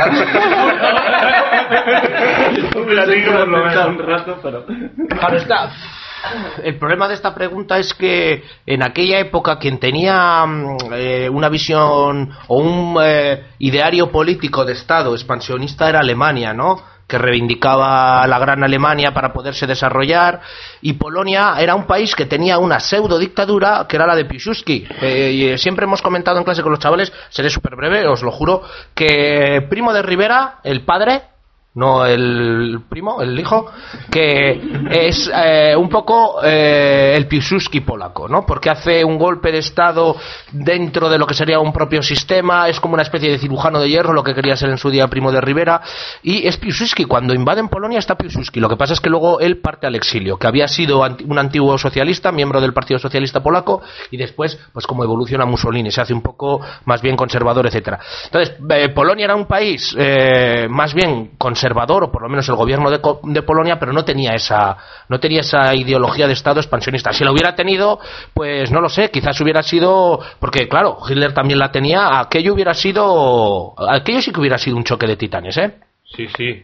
Claro está. El problema de esta pregunta es que en aquella época quien tenía mm, eh, una visión o un eh, ideario político de Estado expansionista era Alemania, ¿no? Que reivindicaba la gran Alemania para poderse desarrollar, y Polonia era un país que tenía una pseudo dictadura que era la de Piłsudski. Eh, y siempre hemos comentado en clase con los chavales, seré súper breve, os lo juro, que Primo de Rivera, el padre, no el primo, el hijo, que es eh, un poco eh, el Piłsudski polaco, ¿no? Porque hace un golpe de estado dentro de lo que sería un propio sistema, es como una especie de cirujano de hierro, lo que quería ser en su día Primo de Rivera, y es Piłsudski. Cuando invaden Polonia está Piłsudski. Lo que pasa es que luego él parte al exilio, que había sido anti- un antiguo socialista, miembro del Partido Socialista Polaco, y después, pues como evoluciona Mussolini, se hace un poco más bien conservador, etcétera. Entonces, eh, Polonia era un país eh, más bien conservador, o por lo menos el gobierno de, Co- de Polonia, pero no tenía esa no tenía esa ideología de Estado expansionista. Si la hubiera tenido, pues no lo sé, quizás hubiera sido, porque claro, Hitler también la tenía, aquello hubiera sido, aquello sí que hubiera sido un choque de titanes, ¿eh? Sí, sí.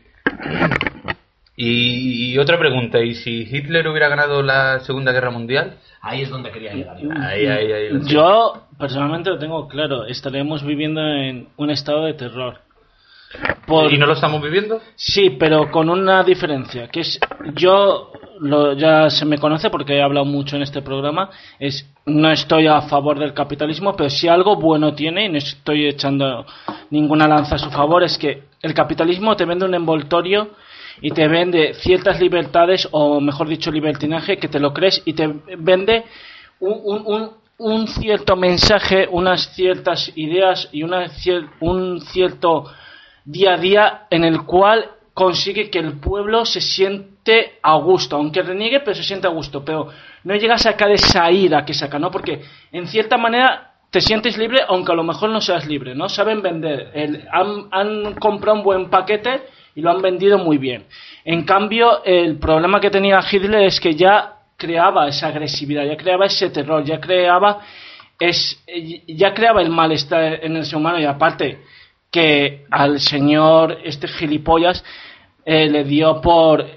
Y, y otra pregunta, ¿y si Hitler hubiera ganado la Segunda Guerra Mundial? Ahí es donde quería llegar. Ahí, ahí, ahí. lo sé. Yo personalmente lo tengo claro, estaremos viviendo en un estado de terror. Por- ¿Y no lo estamos viviendo? Sí, pero con una diferencia, que es, yo, lo, ya se me conoce porque he hablado mucho en este programa, es, no estoy a favor del capitalismo, pero si algo bueno tiene, y no estoy echando ninguna lanza a su favor, es que el capitalismo te vende un envoltorio y te vende ciertas libertades, o mejor dicho, libertinaje, que te lo crees, y te vende un, un, un, un cierto mensaje, unas ciertas ideas y una cier- un cierto día a día en el cual consigue que el pueblo se siente a gusto, aunque reniegue, pero se siente a gusto, pero no llega a sacar esa ira que saca, ¿no? Porque en cierta manera te sientes libre, aunque a lo mejor no seas libre, ¿no? Saben vender, el, han, han comprado un buen paquete y lo han vendido muy bien. En cambio, el problema que tenía Hitler es que ya creaba esa agresividad, ya creaba ese terror, ya creaba es, ya creaba el malestar en el ser humano, y aparte que al señor este gilipollas eh, le dio por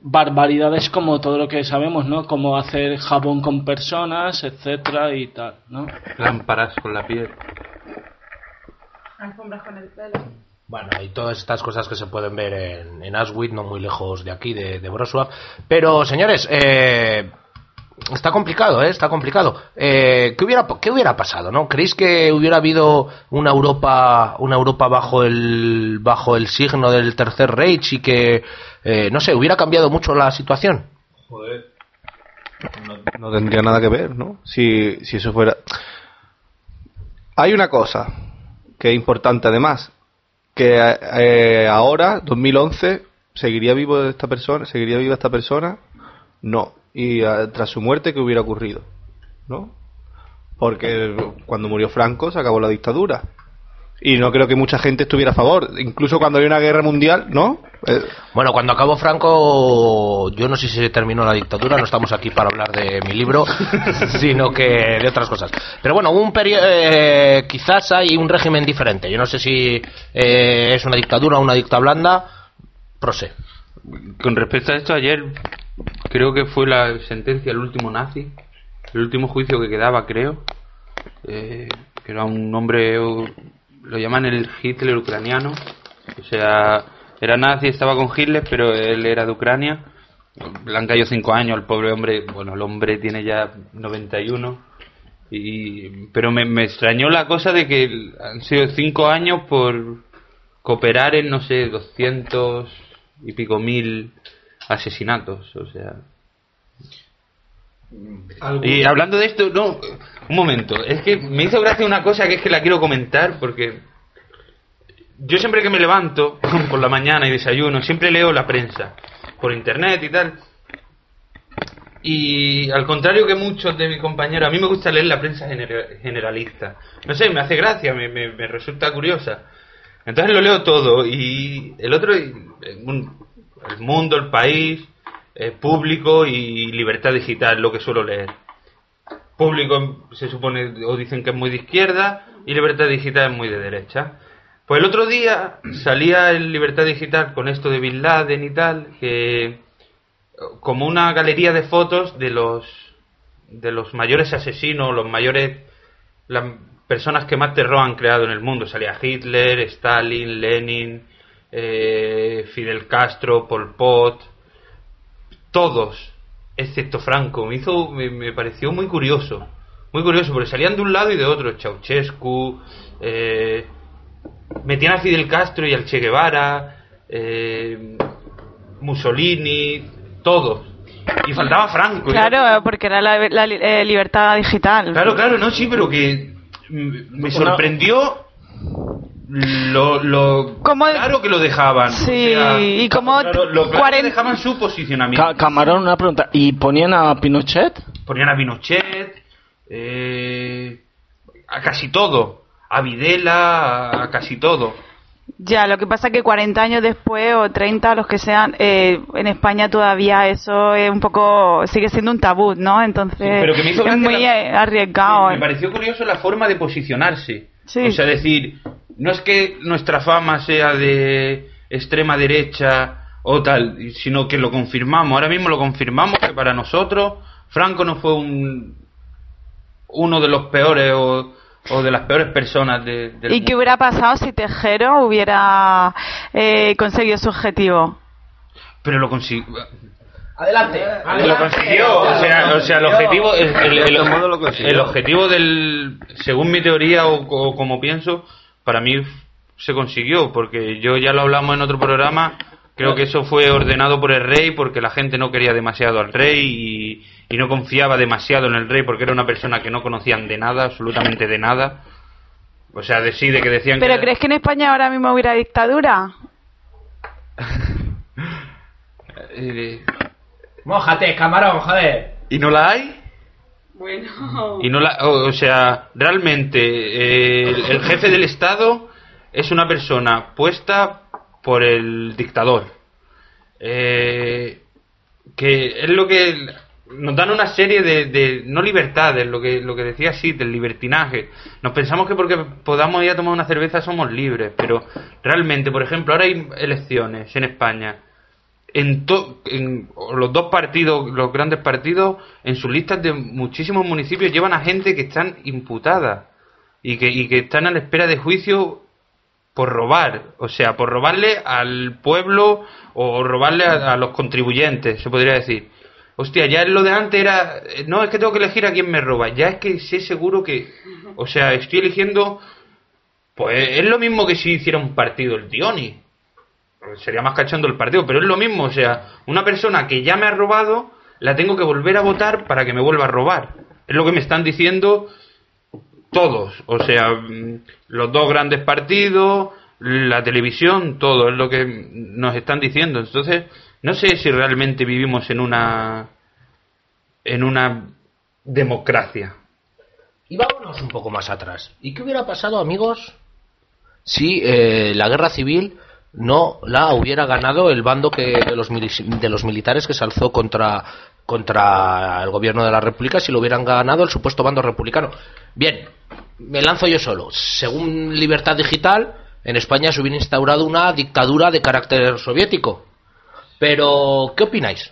barbaridades como todo lo que sabemos, ¿no? Como hacer jabón con personas, etcétera y tal, ¿no? Lámparas con la piel. Alfombras con el pelo. Bueno, y todas estas cosas que se pueden ver en, en Auschwitz, no muy lejos de aquí, de, de Wrocław. Pero, señores, eh, está complicado, ¿eh? Está complicado. Eh, ¿qué hubiera, qué hubiera pasado, no? ¿Creéis que hubiera habido una Europa, una Europa bajo el, bajo el signo del Tercer Reich y que, eh, no sé, hubiera cambiado mucho la situación? Joder. No, no tendría nada que ver, ¿no? Si, si eso fuera... Hay una cosa que es importante además, que eh, ahora, dos mil once, ¿seguiría vivo esta persona? ¿Seguiría viva esta persona? No. Y eh, tras su muerte, ¿qué hubiera ocurrido? ¿No? Porque cuando murió Franco se acabó la dictadura. Y no creo que mucha gente estuviera a favor. Incluso cuando había una guerra mundial, ¿no? Eh, Bueno, cuando acabó Franco, yo no sé si se terminó la dictadura, no estamos aquí para hablar de mi libro, sino que de otras cosas. Pero bueno, un periodo, eh, quizás hay un régimen diferente. Yo no sé si eh, es una dictadura o una dicta blanda. Prose. Con respecto a esto, ayer creo que fue la sentencia del último nazi, el último juicio que quedaba, creo, eh, que era un hombre, lo llaman el Hitler ucraniano, o sea, era nazi, estaba con Hitler, pero él era de Ucrania. Le han caído cinco años, el pobre hombre, bueno, el hombre tiene ya noventa y uno, y, pero me, me extrañó la cosa de que han sido cinco años por cooperar en, no sé, doscientos y pico mil asesinatos, o sea. Y hablando de esto, no, un momento, es que me hizo gracia una cosa que es que la quiero comentar, porque yo siempre que me levanto por la mañana y desayuno, siempre leo la prensa por internet y tal, y al contrario que muchos de mis compañeros, a mí me gusta leer la prensa gener- generalista, no sé, me hace gracia, me, me, me resulta curiosa, entonces lo leo todo. Y el otro, un, El Mundo, El País, eh, Público y Libertad Digital, lo que suelo leer. Público se supone, o dicen que es muy de izquierda, y Libertad Digital es muy de derecha. Pues el otro día salía en Libertad Digital con esto de Bin Laden y tal, que como una galería de fotos de los de los mayores asesinos, los mayores, las personas que más terror han creado en el mundo. Salía Hitler, Stalin, Lenin, eh, Fidel Castro, Pol Pot, todos, excepto Franco. Me hizo, me, me pareció muy curioso, muy curioso, porque salían de un lado y de otro. Ceausescu, eh, metían a Fidel Castro y al Che Guevara, eh, Mussolini, todos. Y faltaba Franco. Claro, ya. porque era la, la eh, libertad digital. Claro, claro, no, sí, pero que me sorprendió lo, lo ¿Cómo? claro que lo dejaban. Sí, o sea, y como claro, lo claro cuarenta que dejaban su posicionamiento. Ca- Camarón, una pregunta. ¿Y ponían a Pinochet? Ponían a Pinochet, eh, a casi todo, a Videla, a, a casi todo. Ya, lo que pasa es que cuarenta años después, o treinta, los que sean, eh, en España todavía eso es un poco, sigue siendo un tabú, ¿no? Entonces, Sí, pero que me hizo es gracia muy la- eh, arriesgado. Me, me pareció curioso la forma de posicionarse. Sí. O sea, decir, no es que nuestra fama sea de extrema derecha o tal, sino que lo confirmamos. Ahora mismo lo confirmamos que para nosotros Franco no fue un uno de los peores o, o de las peores personas de, del ¿Y qué mundo. hubiera pasado si Tejero hubiera eh, conseguido su objetivo? Pero lo consiguió. Adelante. Lo consiguió, o sea, o sea, el objetivo, el, el- el- De todo modo lo consiguió. el objetivo del, según mi teoría o, o como pienso, para mí se consiguió, porque yo ya lo hablamos en otro programa, creo que eso fue ordenado por el rey porque la gente no quería demasiado al rey y, y no confiaba demasiado en el rey porque era una persona que no conocían de nada, absolutamente de nada, o sea, de sí, de que decían ¿Pero que... crees que en España ahora mismo hubiera dictadura? Eh, Mójate, camarón, joder. ¿Y no la hay? Bueno. Y no la, o, o sea, realmente eh, el, el jefe del Estado es una persona puesta por el dictador. Eh, que es lo que nos dan una serie de, de no libertades, lo que lo que decía sí, del libertinaje. Nos pensamos que porque podamos ir a tomar una cerveza somos libres, pero realmente, por ejemplo, ahora hay elecciones en España. en, to, en los dos partidos, los grandes partidos, en sus listas de muchísimos municipios llevan a gente que están imputada y que, y que están a la espera de juicio por robar, o sea, por robarle al pueblo o robarle a, a los contribuyentes, se podría decir. Hostia, ya lo de antes era, no, es que tengo que elegir a quién me roba, ya es que sé seguro que, o sea, estoy eligiendo, pues es lo mismo que si hiciera un partido el Dioni. Sería más cachondo el partido, pero es lo mismo, o sea, una persona que ya me ha robado, la tengo que volver a votar para que me vuelva a robar. Es lo que me están diciendo todos, o sea, los dos grandes partidos, la televisión, todo es lo que nos están diciendo. Entonces, no sé si realmente vivimos en una en una democracia. Y vámonos un poco más atrás. ¿Y qué hubiera pasado, amigos, si eh, la guerra civil no la hubiera ganado el bando que de los, mili- de los militares que se alzó contra, contra el gobierno de la República, si lo hubieran ganado el supuesto bando republicano? Bien, me lanzo yo solo. Según Libertad Digital, en España se hubiera instaurado una dictadura de carácter soviético. Pero, ¿qué opináis?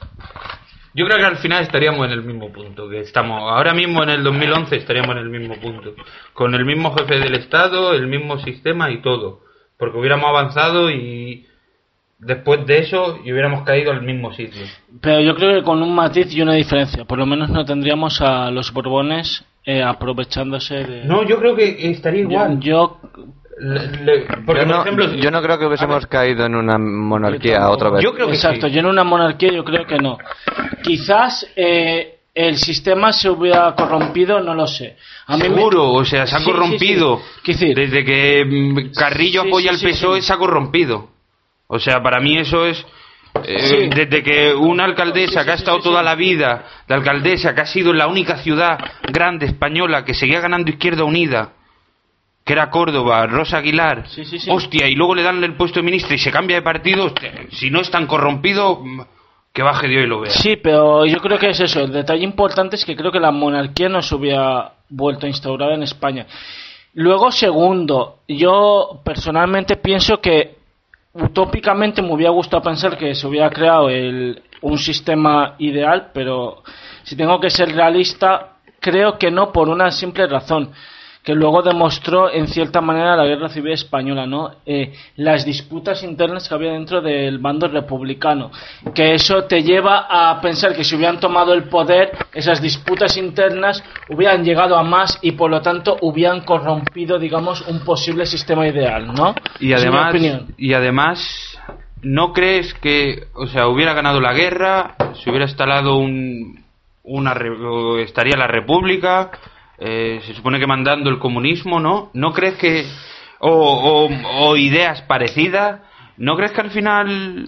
Yo creo que al final estaríamos en el mismo punto que estamos. Ahora mismo en el dos mil once estaríamos en el mismo punto. Con el mismo jefe del Estado, el mismo sistema y todo. Porque hubiéramos avanzado y después de eso y hubiéramos caído al mismo sitio. Pero yo creo que con un matiz y una diferencia. Por lo menos no tendríamos a los Borbones eh, aprovechándose de... No, yo creo que estaría igual. Yo... Le- le- porque, yo, no, por ejemplo, yo no creo que hubiésemos caído en una monarquía otra vez. Yo creo que Exacto, sí. yo en una monarquía yo creo que no. Quizás eh, el sistema se hubiera corrompido, no lo sé. A mí Seguro, me... o sea, se ha Sí, corrompido. sí, sí. ¿Qué decir? Desde que mm, Carrillo Sí, apoya sí, al sí, P S O E sí. se ha corrompido. O sea, para mí eso es... eh, Sí. Desde que una alcaldesa Sí, sí, que ha sí, estado sí, toda sí. la vida, la alcaldesa que ha sido la única ciudad grande española que seguía ganando Izquierda Unida, que era Córdoba, Rosa Aguilar, Sí, sí, sí. hostia, y luego le dan el puesto de ministra y se cambia de partido, hostia, si no es tan corrompido, mm, que baje Dios y lo vea. Sí, pero yo creo que es eso. El detalle importante es que creo que la monarquía no se hubiera vuelto a instaurar en España. Luego, segundo, yo personalmente pienso que utópicamente me hubiera gustado pensar que se hubiera creado el, un sistema ideal, pero si tengo que ser realista, creo que no, por una simple razón, que luego demostró en cierta manera la guerra civil española, ¿no? Eh, las disputas internas que había dentro del bando republicano, que eso te lleva a pensar que si hubieran tomado el poder, esas disputas internas hubieran llegado a más y por lo tanto hubieran corrompido, digamos, un posible sistema ideal, ¿no? Y Esa es mi además, opinión. y además, ¿no crees que, o sea, hubiera ganado la guerra, se hubiera instalado un, una, re- o estaría la república, eh, se supone que mandando el comunismo, ¿no? ¿No crees que, o, o, o ideas parecidas, ¿no crees que al final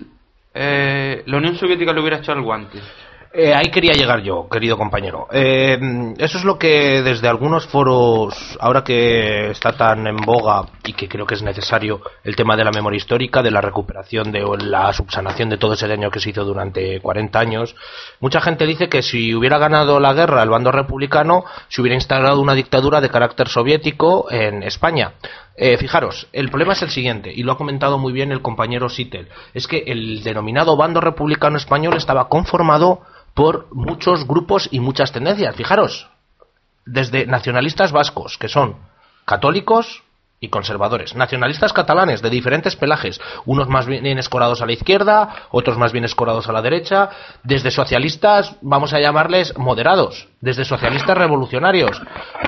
eh, la Unión Soviética le hubiera echado el guante? Eh, ahí quería llegar yo, querido compañero. Eh, eso es lo que desde algunos foros, ahora que está tan en boga y que creo que es necesario el tema de la memoria histórica, de la recuperación de o la subsanación de todo ese daño que se hizo durante cuarenta años, mucha gente dice que si hubiera ganado la guerra el bando republicano, se hubiera instalado una dictadura de carácter soviético en España. Eh, fijaros, el problema es el siguiente, y lo ha comentado muy bien el compañero Sittel, es que el denominado bando republicano español estaba conformado por muchos grupos y muchas tendencias. Fijaros, desde nacionalistas vascos, que son católicos y conservadores, nacionalistas catalanes de diferentes pelajes, unos más bien escorados a la izquierda, otros más bien escorados a la derecha, desde socialistas, vamos a llamarles moderados, desde socialistas revolucionarios,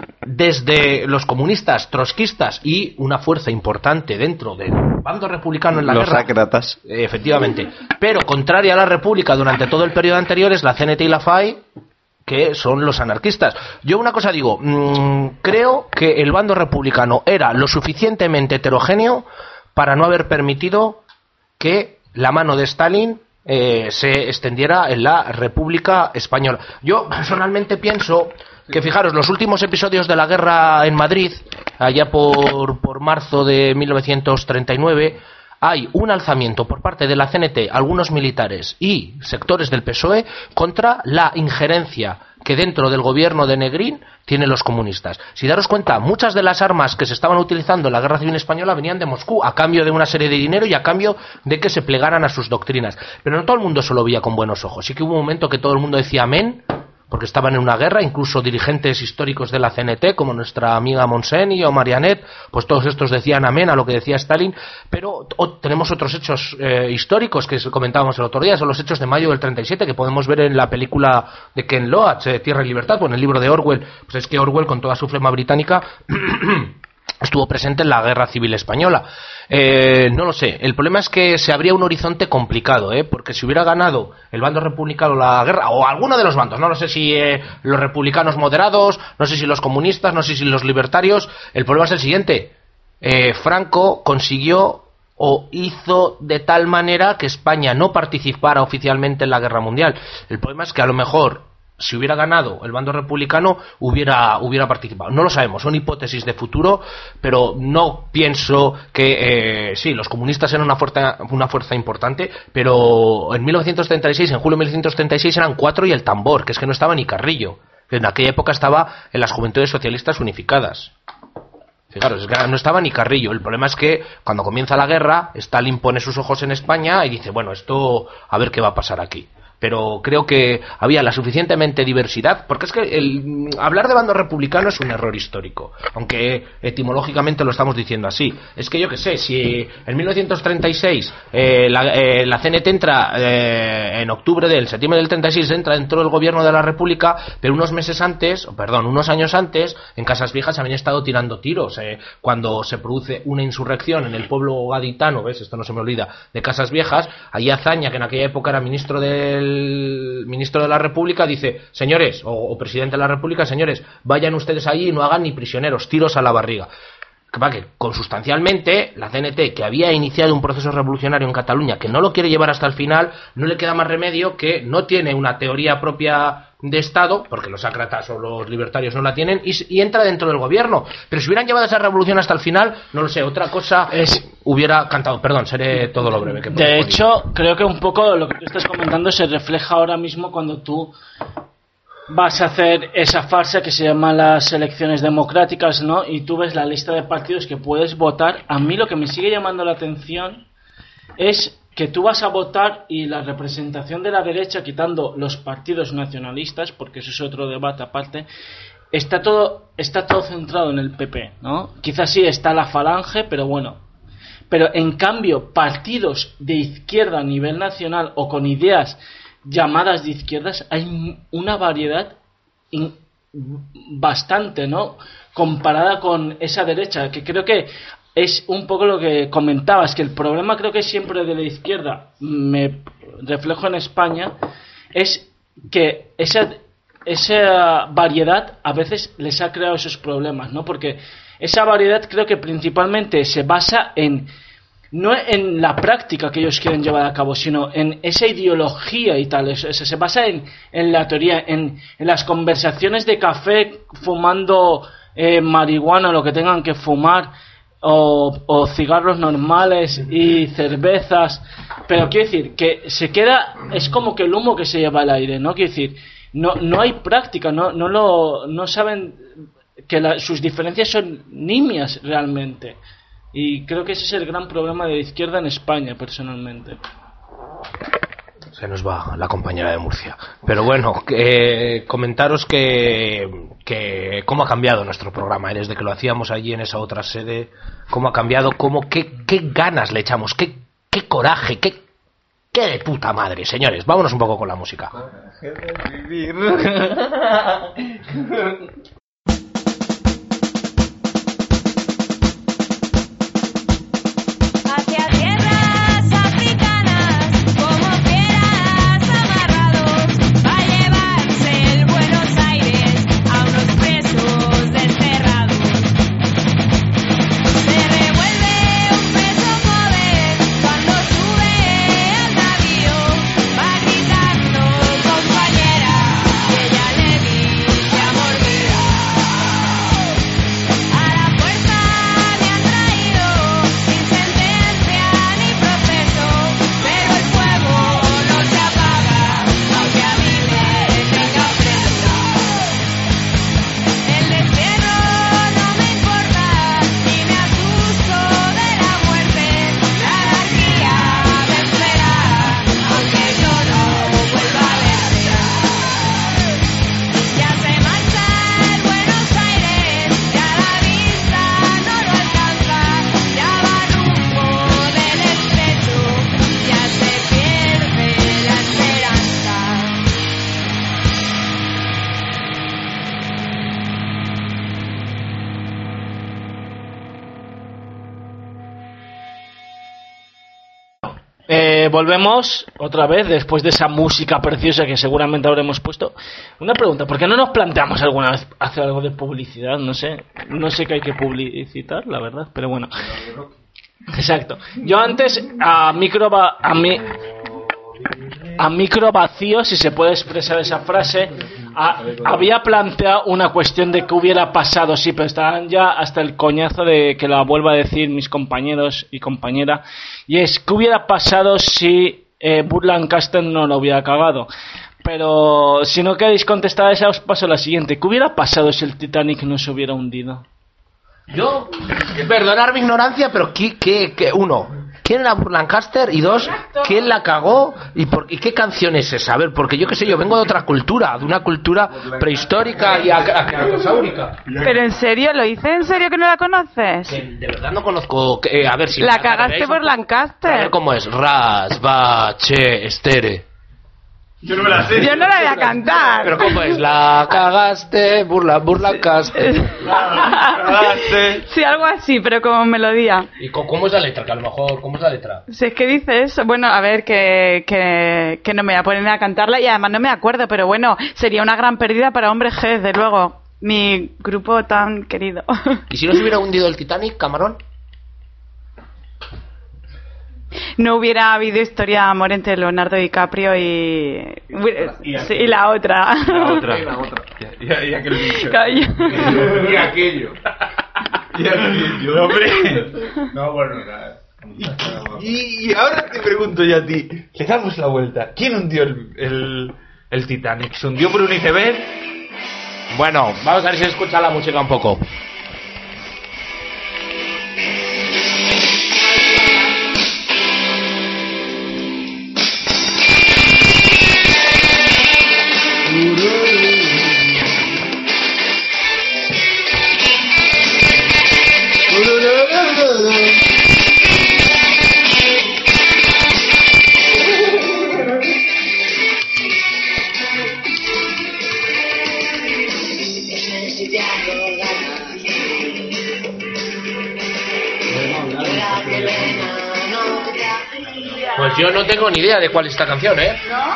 desde los comunistas, trotskistas y una fuerza importante dentro del bando republicano en la Los guerra. sácratas. Eh, Efectivamente. Pero contraria a la República durante todo el periodo anterior es la C N T y la F A I, que son los anarquistas. Yo una cosa digo, mmm, creo que el bando republicano era lo suficientemente heterogéneo para no haber permitido que la mano de Stalin eh, se extendiera en la República Española. Yo personalmente pienso que, fijaros, los últimos episodios de la guerra en Madrid, allá por, por marzo de mil novecientos treinta y nueve, hay un alzamiento por parte de la C N T, algunos militares y sectores del P S O E contra la injerencia que dentro del gobierno de Negrín tienen los comunistas. Si daros cuenta, muchas de las armas que se estaban utilizando en la Guerra Civil Española venían de Moscú, a cambio de una serie de dinero y a cambio de que se plegaran a sus doctrinas. Pero no todo el mundo se lo veía con buenos ojos. Sí que hubo un momento que todo el mundo decía amén, porque estaban en una guerra, incluso dirigentes históricos de la C N T, como nuestra amiga Montseny o Marianet, pues todos estos decían amén a lo que decía Stalin, pero o, tenemos otros hechos eh, históricos que comentábamos el otro día, son los hechos de mayo del treinta y siete, que podemos ver en la película de Ken Loach, eh, Tierra y Libertad, o en el libro de Orwell. Pues es que Orwell, con toda su flema británica, estuvo presente en la Guerra Civil Española. Eh, no lo sé, el problema es que se abría un horizonte complicado, ¿eh? Porque si hubiera ganado el bando republicano la guerra, o alguno de los bandos, no lo sé si eh, los republicanos moderados, no sé si los comunistas, no sé si los libertarios, el problema es el siguiente, eh, Franco consiguió o hizo de tal manera que España no participara oficialmente en la guerra mundial. El problema es que a lo mejor si hubiera ganado el bando republicano, hubiera, hubiera participado. No lo sabemos, son hipótesis de futuro, pero no pienso que... Eh, sí, los comunistas eran una fuerza, una fuerza importante, pero en mil novecientos treinta y seis, en julio de mil novecientos treinta y seis, eran cuatro y el tambor, que es que no estaba ni Carrillo. En aquella época estaba en las Juventudes Socialistas Unificadas. Fijaros, es que no estaba ni Carrillo. El problema es que cuando comienza la guerra, Stalin pone sus ojos en España y dice, bueno, esto, a ver qué va a pasar aquí. Pero creo que había la suficientemente diversidad, porque es que el, hablar de bando republicano es un error histórico, aunque etimológicamente lo estamos diciendo así. Es que yo qué sé, si en mil novecientos treinta y seis eh, la, eh, la C N T entra eh, en octubre del septiembre del treinta y seis entra dentro del gobierno de la República, pero unos meses antes, o perdón, unos años antes, en Casas Viejas habían estado tirando tiros. Eh, cuando se produce una insurrección en el pueblo gaditano, ¿ves? Esto no se me olvida, de Casas Viejas, ahí Azaña, que en aquella época era ministro del el ministro de la República, dice, señores, o, o presidente de la República, señores, vayan ustedes allí y no hagan ni prisioneros, tiros a la barriga. Que va, que consustancialmente la C N T, que había iniciado un proceso revolucionario en Cataluña, que no lo quiere llevar hasta el final, no le queda más remedio que no tiene una teoría propia de Estado, porque los ácratas o los libertarios no la tienen, y, y entra dentro del gobierno. Pero si hubieran llevado esa revolución hasta el final, no lo sé, otra cosa es, hubiera cantado. Perdón, seré todo lo breve que puedo. De hecho, creo que un poco lo que tú estás comentando se refleja ahora mismo cuando tú vas a hacer esa farsa que se llama las elecciones democráticas, ¿no? Y tú ves la lista de partidos que puedes votar. A mí lo que me sigue llamando la atención es que tú vas a votar y la representación de la derecha, quitando los partidos nacionalistas, porque eso es otro debate aparte, está todo está todo centrado en el P P, ¿no? Quizás sí está la Falange, pero bueno. Pero en cambio, partidos de izquierda a nivel nacional o con ideas llamadas de izquierdas, hay una variedad in, bastante, ¿no? Comparada con esa derecha, que creo que es un poco lo que comentabas, que el problema creo que siempre de la izquierda, me reflejo en España, es que esa, esa variedad a veces les ha creado esos problemas, ¿no? Porque esa variedad creo que principalmente se basa en no en la práctica que ellos quieren llevar a cabo, sino en esa ideología y tal. Eso, eso se basa en, en la teoría, en, en las conversaciones de café fumando eh, marihuana o lo que tengan que fumar, o, o cigarros normales y cervezas. Pero quiero decir que se queda, es como que el humo que se lleva al aire, ¿no? Quiero decir, no, no hay práctica, no, no, lo, no saben que la, sus diferencias son nimias realmente. Y creo que ese es el gran problema de la izquierda en España, personalmente. Se nos va la compañera de Murcia. Pero bueno, eh, comentaros que, que cómo ha cambiado nuestro programa, ¿eh? Desde que lo hacíamos allí en esa otra sede, cómo ha cambiado, cómo, qué, qué ganas le echamos, qué, qué coraje, qué, qué de puta madre. Señores, vámonos un poco con la música. Coraje de vivir. Compañera, que ya le vi, ya mordía. eh, volvemos otra vez después de esa música preciosa que seguramente habremos puesto. Una pregunta, ¿por qué no nos planteamos alguna vez hacer algo de publicidad? No sé, no sé qué hay que publicitar, la verdad, pero bueno. Exacto. Yo antes a micro va, a mi a micro vacío, si se puede expresar esa frase, a, había planteado una cuestión de qué hubiera pasado, sí, pero estaban ya hasta el coñazo de que la vuelva a decir mis compañeros y compañera, y es qué hubiera pasado si eh, Burt Lancaster no lo hubiera cagado. Pero si no queréis contestar a esa, os paso la siguiente. ¿Qué hubiera pasado si el Titanic no se hubiera hundido? Yo, perdonar mi ignorancia, pero ¿qué, qué, qué? Uno, ¿quién era Burt Lancaster? Y dos, ¿quién la cagó? ¿Y, por, y qué canción es esa? A ver, porque yo qué sé, yo vengo de otra cultura, de una cultura prehistórica y acrosáurica. Pero en serio, ¿lo hice en serio que no la conoces? Que de verdad no conozco, eh, a ver si... La cagaste por Lancaster. A ver cómo es, ras, va, che, estere. Yo no me la sé. Yo no la voy a cantar. Pero cómo es, la cagaste, burla, burlancaste. Sí, algo así, pero como melodía. ¿Y cómo es la letra? Que a lo mejor, ¿cómo es la letra? Si es que dice eso, bueno, a ver, que, que, que no me voy a poner a cantarla y además no me acuerdo, pero bueno, sería una gran pérdida para Hombre G, desde luego, mi grupo tan querido. ¿Y si no se hubiera hundido el Titanic, Camarón? No hubiera habido historia de amor entre Leonardo DiCaprio y... Y, sí, y la otra. La otra. Y la otra. Y, y, y aquel bicho. Y aquello. Y aquello. Hombre. No, bueno, nada. Y, y ahora te pregunto yo a ti, le damos la vuelta. ¿Quién hundió el, el, el Titanic? ¿Se hundió por un iceberg? Bueno, vamos a ver si se escucha la música un poco. Pues yo no tengo ni idea de cuál es esta canción, ¿eh?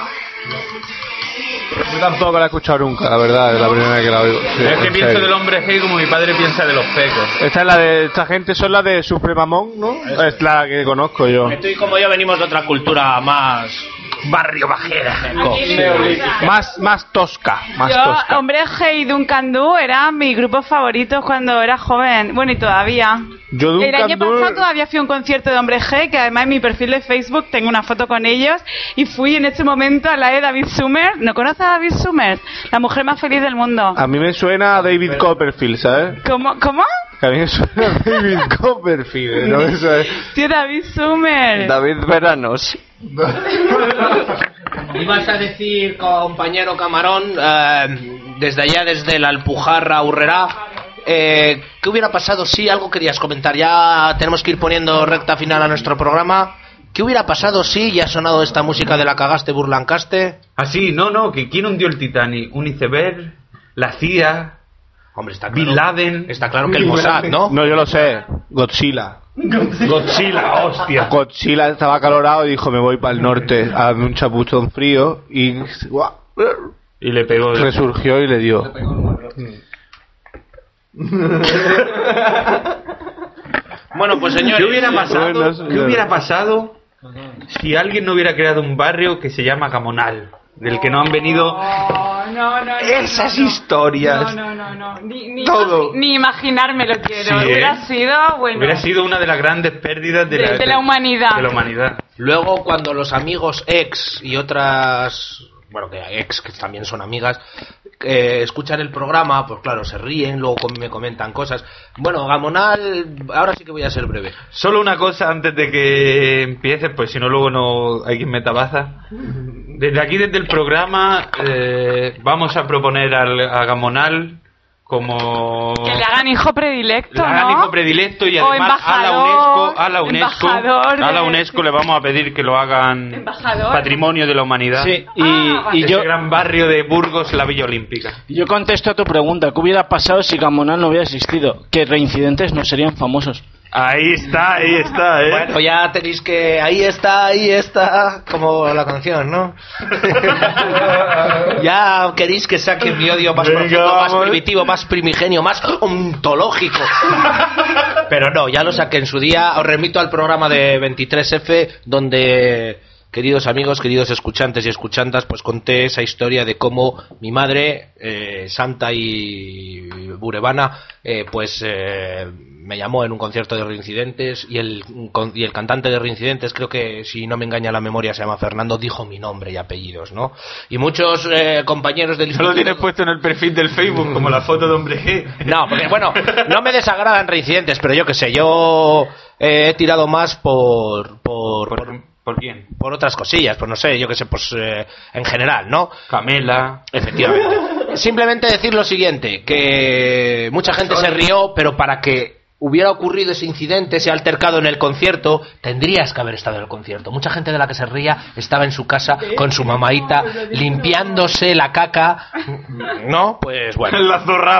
Yo tampoco la he escuchado nunca, la verdad, es la primera vez que la oigo. Sí, es que en pienso serio. del Hombre G como mi padre piensa de los pecos. Esta es la de esta gente, son las de Supremamón, ¿no? Eso. Es la que conozco yo. Tú y como yo venimos de otra cultura más barrio bajera. Más, más tosca, más Yo, tosca. Hombre G y Duncan Du eran mis grupos favoritos cuando era joven. Bueno, y todavía. Yo El año Duncan Du- pasado todavía fui a un concierto de Hombre G, que además en mi perfil de Facebook tengo una foto con ellos, y fui en ese momento a la de David Summers. ¿No conoces a David Summers? La mujer más feliz del mundo. A mí me suena a David Copperfield, ¿sabes? ¿Cómo? ¿Cómo? Que a mí me suena a David Copperfield, ¿no? Eso es. Tío, David Summers. David Veranos. Ibas a decir, compañero Camarón, eh, desde allá, desde la Alpujarra, Urrera, eh, ¿qué hubiera pasado si algo querías comentar? Ya tenemos que ir poniendo recta final a nuestro programa. ¿Qué hubiera pasado si ya ha sonado esta música de la cagaste, burlancaste? Ah, sí, no, no, que ¿quién hundió el Titanic? ¿Un iceberg? ¿La C I A? Hombre, está claro, ¿Bin Laden? está claro que el Mossad, ¿no? No, yo lo sé. Godzilla. Godzilla, hostia. Godzilla estaba acalorado y dijo, me voy para el norte a darme un chapuchón frío y ¡guau! Y le pegó. Resurgió y le dio. Bueno, pues señores, ¿Qué hubiera pasado? Bueno, sí, ¿Qué hubiera pasado si alguien no hubiera creado un barrio que se llama Gamonal? Del que no han venido Oh, no, no, no, esas no, no. historias. No, no, no, no. Ni, ni, Todo. ni imaginarme lo quiero. Sí, ¿eh? Hubiera sido, bueno, Hubiera sido una de las grandes pérdidas de, de, la, de la humanidad. de la humanidad. luego cuando los amigos ex y otras, bueno, que ex que también son amigas, eh, escuchan el programa, pues claro, se ríen, luego com- me comentan cosas. Bueno, Gamonal, ahora sí que voy a ser breve. Solo una cosa antes de que empieces, pues si no luego no hay quien meta baza. Desde aquí, desde el programa, eh, vamos a proponer al, a Gamonal como... Que le hagan hijo predilecto, Le hagan ¿no? hijo predilecto y O además a la embajador, UNESCO, a la UNESCO, embajador a la de- UNESCO le vamos a pedir que lo hagan Embajador. patrimonio de la humanidad. Sí, y, Ah, vale. y Ese yo, gran barrio de Burgos, la Villa Olímpica. yo contesto a tu pregunta. ¿Qué hubiera pasado si Gamonal no hubiera existido? Que reincidentes no serían famosos. Ahí está, ahí está, ¿eh? Bueno, ya tenéis que... Ahí está, ahí está, como la canción, ¿no? Ya queréis que saque mi odio más Venga, profundo, más vamos. primitivo, más primigenio, más ontológico. Pero no, ya lo saqué en su día. Os remito al programa de veintitrés efe, donde... Queridos amigos, queridos escuchantes y escuchantas, pues conté esa historia de cómo mi madre, eh, santa y burebana, eh, pues eh, me llamó en un concierto de Reincidentes y el, y el cantante de Reincidentes, creo que si no me engaña la memoria se llama Fernando, dijo mi nombre y apellidos, ¿no? Y muchos eh, compañeros del Eso lo tienes puesto en el perfil del Facebook, como la foto de hombre G. No, porque bueno, no me desagradan Reincidentes, pero yo qué sé, yo eh, he tirado más por... por, por ¿Por, ¿por quién? por otras cosillas, pues no sé, yo qué sé, pues eh, en general, ¿no? Camela. Efectivamente. Simplemente decir lo siguiente, que mucha gente se rió, pero para que hubiera ocurrido ese incidente, ese altercado en el concierto, tendrías que haber estado en el concierto. Mucha gente de la que se ría estaba en su casa con su mamaita, limpiándose la caca, ¿no? Pues bueno. La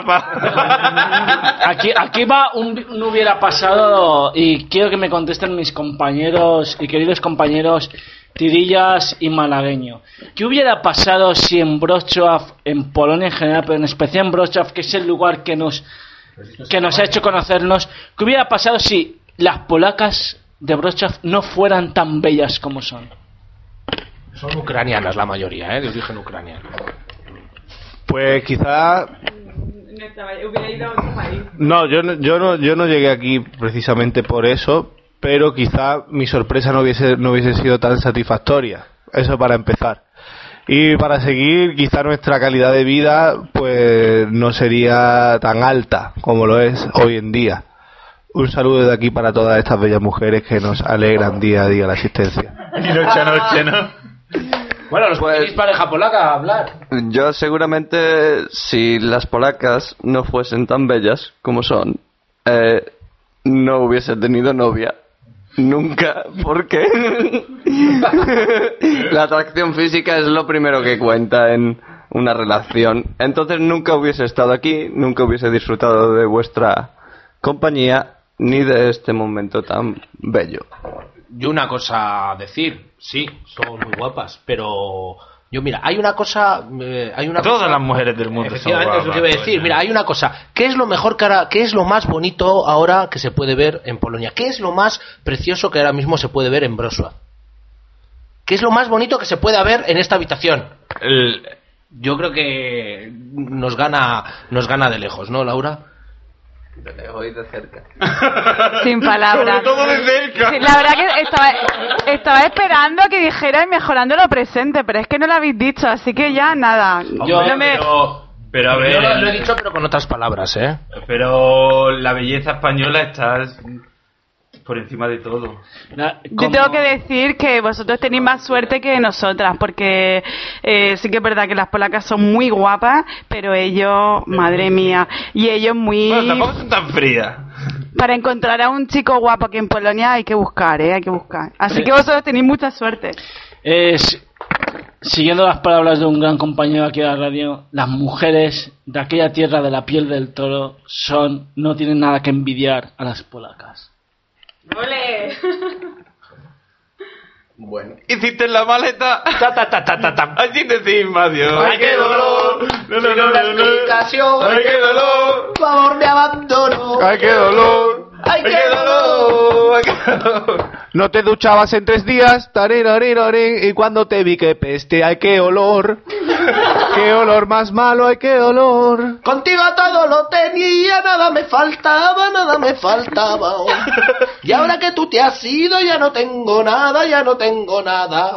zorrapa. Aquí, aquí va un no hubiera pasado y quiero que me contesten mis compañeros y queridos compañeros Tirillas y Malagueño. ¿Qué hubiera pasado si en Wrocław, en Polonia en general, pero en especial en Wrocław, que es el lugar que nos que nos ha hecho conocernos, qué hubiera pasado si las polacas de Wrocław no fueran tan bellas como son? Son ucranianas la mayoría, ¿eh? De origen ucraniano. Pues quizá... Hubiera ido a otro país. No, yo no, yo no, yo no llegué aquí precisamente por eso, pero quizá mi sorpresa no hubiese, no hubiese sido tan satisfactoria. Eso para empezar. Y para seguir, quizá nuestra calidad de vida pues no sería tan alta como lo es hoy en día. Un saludo de aquí para todas estas bellas mujeres que nos alegran día a día la existencia. Y noche a noche, ¿no? Bueno, los Pues- que tenéis pareja polaca, a hablar. Yo seguramente, si las polacas no fuesen tan bellas como son, eh, no hubiese tenido novia. Nunca, porque la atracción física es lo primero que cuenta en una relación. Entonces nunca hubiese estado aquí, nunca hubiese disfrutado de vuestra compañía, ni de este momento tan bello. Y una cosa a decir, sí, son muy guapas, pero yo mira, hay una cosa, eh, hay una Todas cosa- las mujeres del mundo son efectivamente, es lo que iba a guapas, decir. coño. Mira, hay una cosa, ¿qué es lo mejor que ahora, qué es lo más bonito ahora que se puede ver en Polonia? ¿Qué es lo más precioso que ahora mismo se puede ver en Wrocław? ¿Qué es lo más bonito que se puede ver en esta habitación? El- Yo creo que nos gana, nos gana de lejos, ¿no, Laura? Hoy de cerca. Sin palabras. Sobre todo de cerca. Sí, la verdad que estaba, estaba esperando que dijerais mejorando lo presente, pero es que no lo habéis dicho, así que ya nada. Yo, no me... pero, pero a Yo lo, lo he ver, dicho, pero con otras palabras, ¿eh? pero la belleza española está por encima de todo. La- Yo como- tengo que decir que vosotros tenéis más suerte que nosotras, porque eh, sí que es verdad que las polacas son muy guapas, pero ellos, madre mía, y ellos muy... Bueno, tampoco son tan frías. Para encontrar a un chico guapo aquí en Polonia hay que buscar, ¿eh? Hay que buscar. Así que vosotros tenéis mucha suerte. Es, siguiendo las palabras de un gran compañero aquí de la radio, las mujeres de aquella tierra de la piel del toro son, no tienen nada que envidiar a las polacas. ¡Ole! Bueno. Hiciste la maleta. Ta, ta, ta, ta, ta, ta. Así decís, adiós. ¡Ay, qué dolor! No, no, Sin no, una no, no. explicación. ¡Ay, qué dolor! Por favor, me abandono. ¡Ay, qué dolor! ¡Ay, qué dolor! ¡Ay, qué dolor! No te duchabas en tres días, tarirarirorín, y cuando te vi que peste, ¡ay, qué olor! ¡Qué olor más malo, ay, qué olor! Contigo todo lo tenía, nada me faltaba, nada me faltaba. Y ahora que tú te has ido, ya no tengo nada, ya no tengo nada.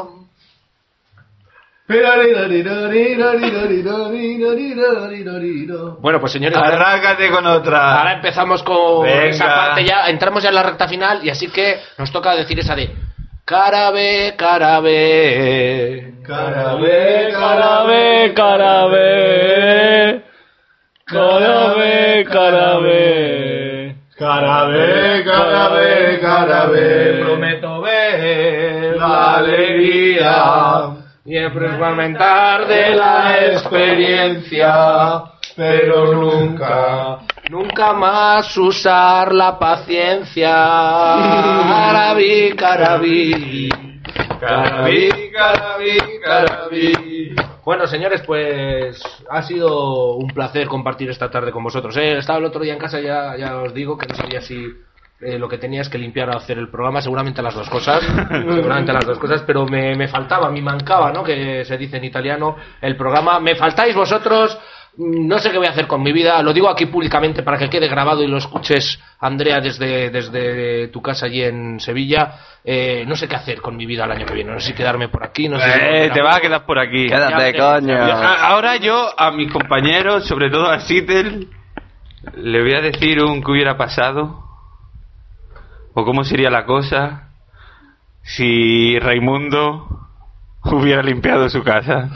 Bueno, pues señores, ahora, Arráncate con otra. ahora empezamos con Venga. esa parte ya, entramos ya en la recta final y así que nos toca decir esa de Carabe, carabe. Carabe, carabe, carabe. Carabe, carabe. Carabe, carabe, carabe, Prometo ver la alegría y experimentar de la experiencia, pero nunca Nunca más usar la paciencia. Carabí, carabí. Carabí, carabí, carabí. Bueno, señores, pues ha sido un placer compartir esta tarde con vosotros. ¿eh? Estaba el otro día en casa, ya, ya os digo que no sabía si eh, lo que tenía es que limpiar o hacer el programa, seguramente las dos cosas, seguramente las dos cosas, pero me, me faltaba, me mancaba, ¿no? Que se dice en italiano, el programa. Me faltáis vosotros. No sé qué voy a hacer con mi vida, lo digo aquí públicamente para que quede grabado y lo escuches, Andrea, desde, desde tu casa allí en Sevilla. Eh, no sé qué hacer con mi vida el año que viene, no sé si quedarme por aquí, no sé. Eh, te vas a quedar por aquí. Quédate, Ya, coño. ya, ahora yo a mis compañeros, sobre todo a Sitel, le voy a decir un qué hubiera pasado o cómo sería la cosa si Raimundo hubiera limpiado su casa.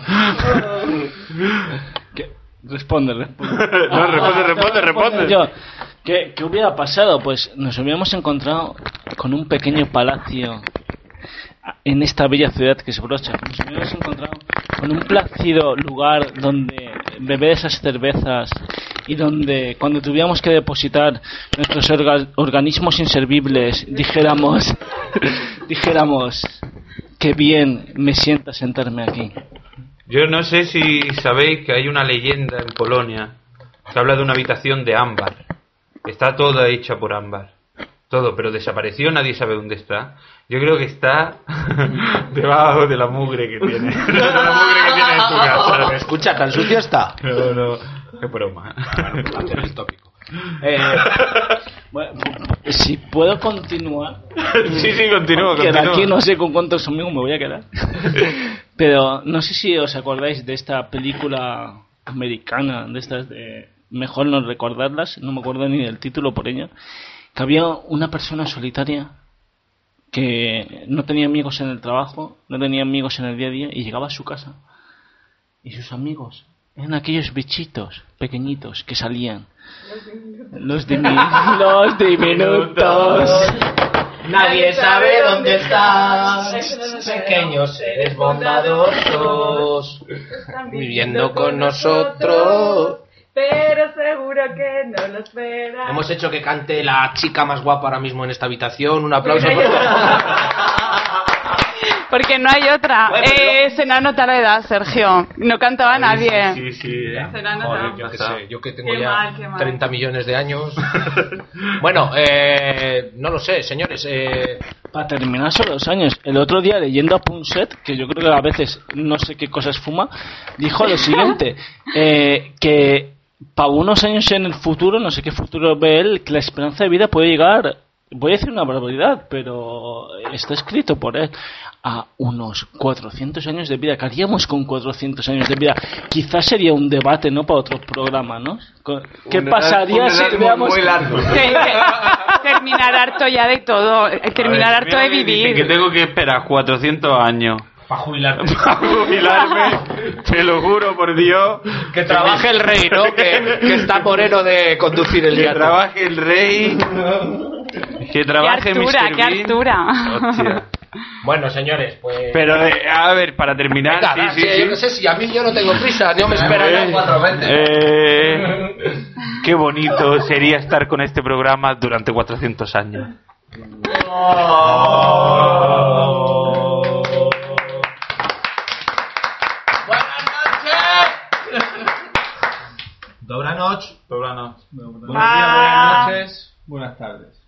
Responde, responde. No, responde, responde, responde. Yo, ¿qué, ¿Qué hubiera pasado? Pues nos hubiéramos encontrado con un pequeño palacio en esta bella ciudad que es Brocha. Nos hubiéramos encontrado con un plácido lugar donde beber esas cervezas y donde cuando tuviéramos que depositar nuestros orga- organismos inservibles dijéramos, dijéramos, qué bien me sienta sentarme aquí. Yo no sé si sabéis que hay una leyenda en Polonia que habla de una habitación de ámbar. Está toda hecha por ámbar. Todo, pero desapareció, nadie sabe dónde está. Yo creo que está debajo de la mugre que tiene. De la mugre que tiene en tu casa. Escucha, tan sucio está. No, no, qué broma. Hacer el tópico. Eh, Bueno, si puedo continuar. Sí, sí, continúa, Que de continúa. aquí no sé con cuántos amigos me voy a quedar. Pero no sé si os acordáis de esta película americana, de estas de... Mejor no recordarlas, no me acuerdo ni del título por ello. Que había una persona solitaria que no tenía amigos en el trabajo, no tenía amigos en el día a día y llegaba a su casa. Y sus amigos eran aquellos bichitos pequeñitos que salían. Los, dimi- los diminutos. Nadie sabe dónde estás, pequeños seres bondadosos, viviendo con nosotros. Pero seguro que no lo esperas. Hemos hecho que cante la chica más guapa ahora mismo en esta habitación. Un aplauso. Por... Porque no hay otra. Bueno, eh, Se nos nota la edad, Sergio. No cantaba nadie. Sí, sí, sí. Se nos nota. Joder, yo, qué sé, yo que tengo Qué ya mal, qué mal. treinta millones de años. Bueno, eh, no lo sé, señores. Eh, Para terminar sobre los años, el otro día leyendo a Punset, que yo creo que a veces no sé qué cosas fuma, dijo lo siguiente, eh, que para unos años en el futuro, no sé qué futuro ve él, que la esperanza de vida puede llegar, voy a decir una barbaridad, pero está escrito por él, a unos cuatrocientos años de vida. ¿Qué haríamos con cuatrocientos años de vida? Quizás sería un debate, ¿no?, para otro programa, ¿no? ¿Qué Un pasaría edad- un si edad tuviéramos... muy largo. Que- que- terminar harto ya de todo. eh, Terminar A ver, harto de mira, dice que vivir. tengo que esperar cuatrocientos años para jubilarte. para jubilarme. Te lo juro por Dios. Que trabaje el rey, ¿no? Que, que está moreno de conducir el Que yate. trabaje el rey. Que Qué trabaje altura, mister qué Bean. altura. Hostia. Bueno, señores, pues... Pero, eh, a ver, para terminar, Venga, sí, va, sí, que sí. yo no sé si a mí yo no tengo prisa, no me esperan cuatro veces. Eh, qué bonito sería estar con este programa durante cuatrocientos años. Buenas noches. Dobra noche. Buenas noches. Buenos días, buenas noches, buenas tardes.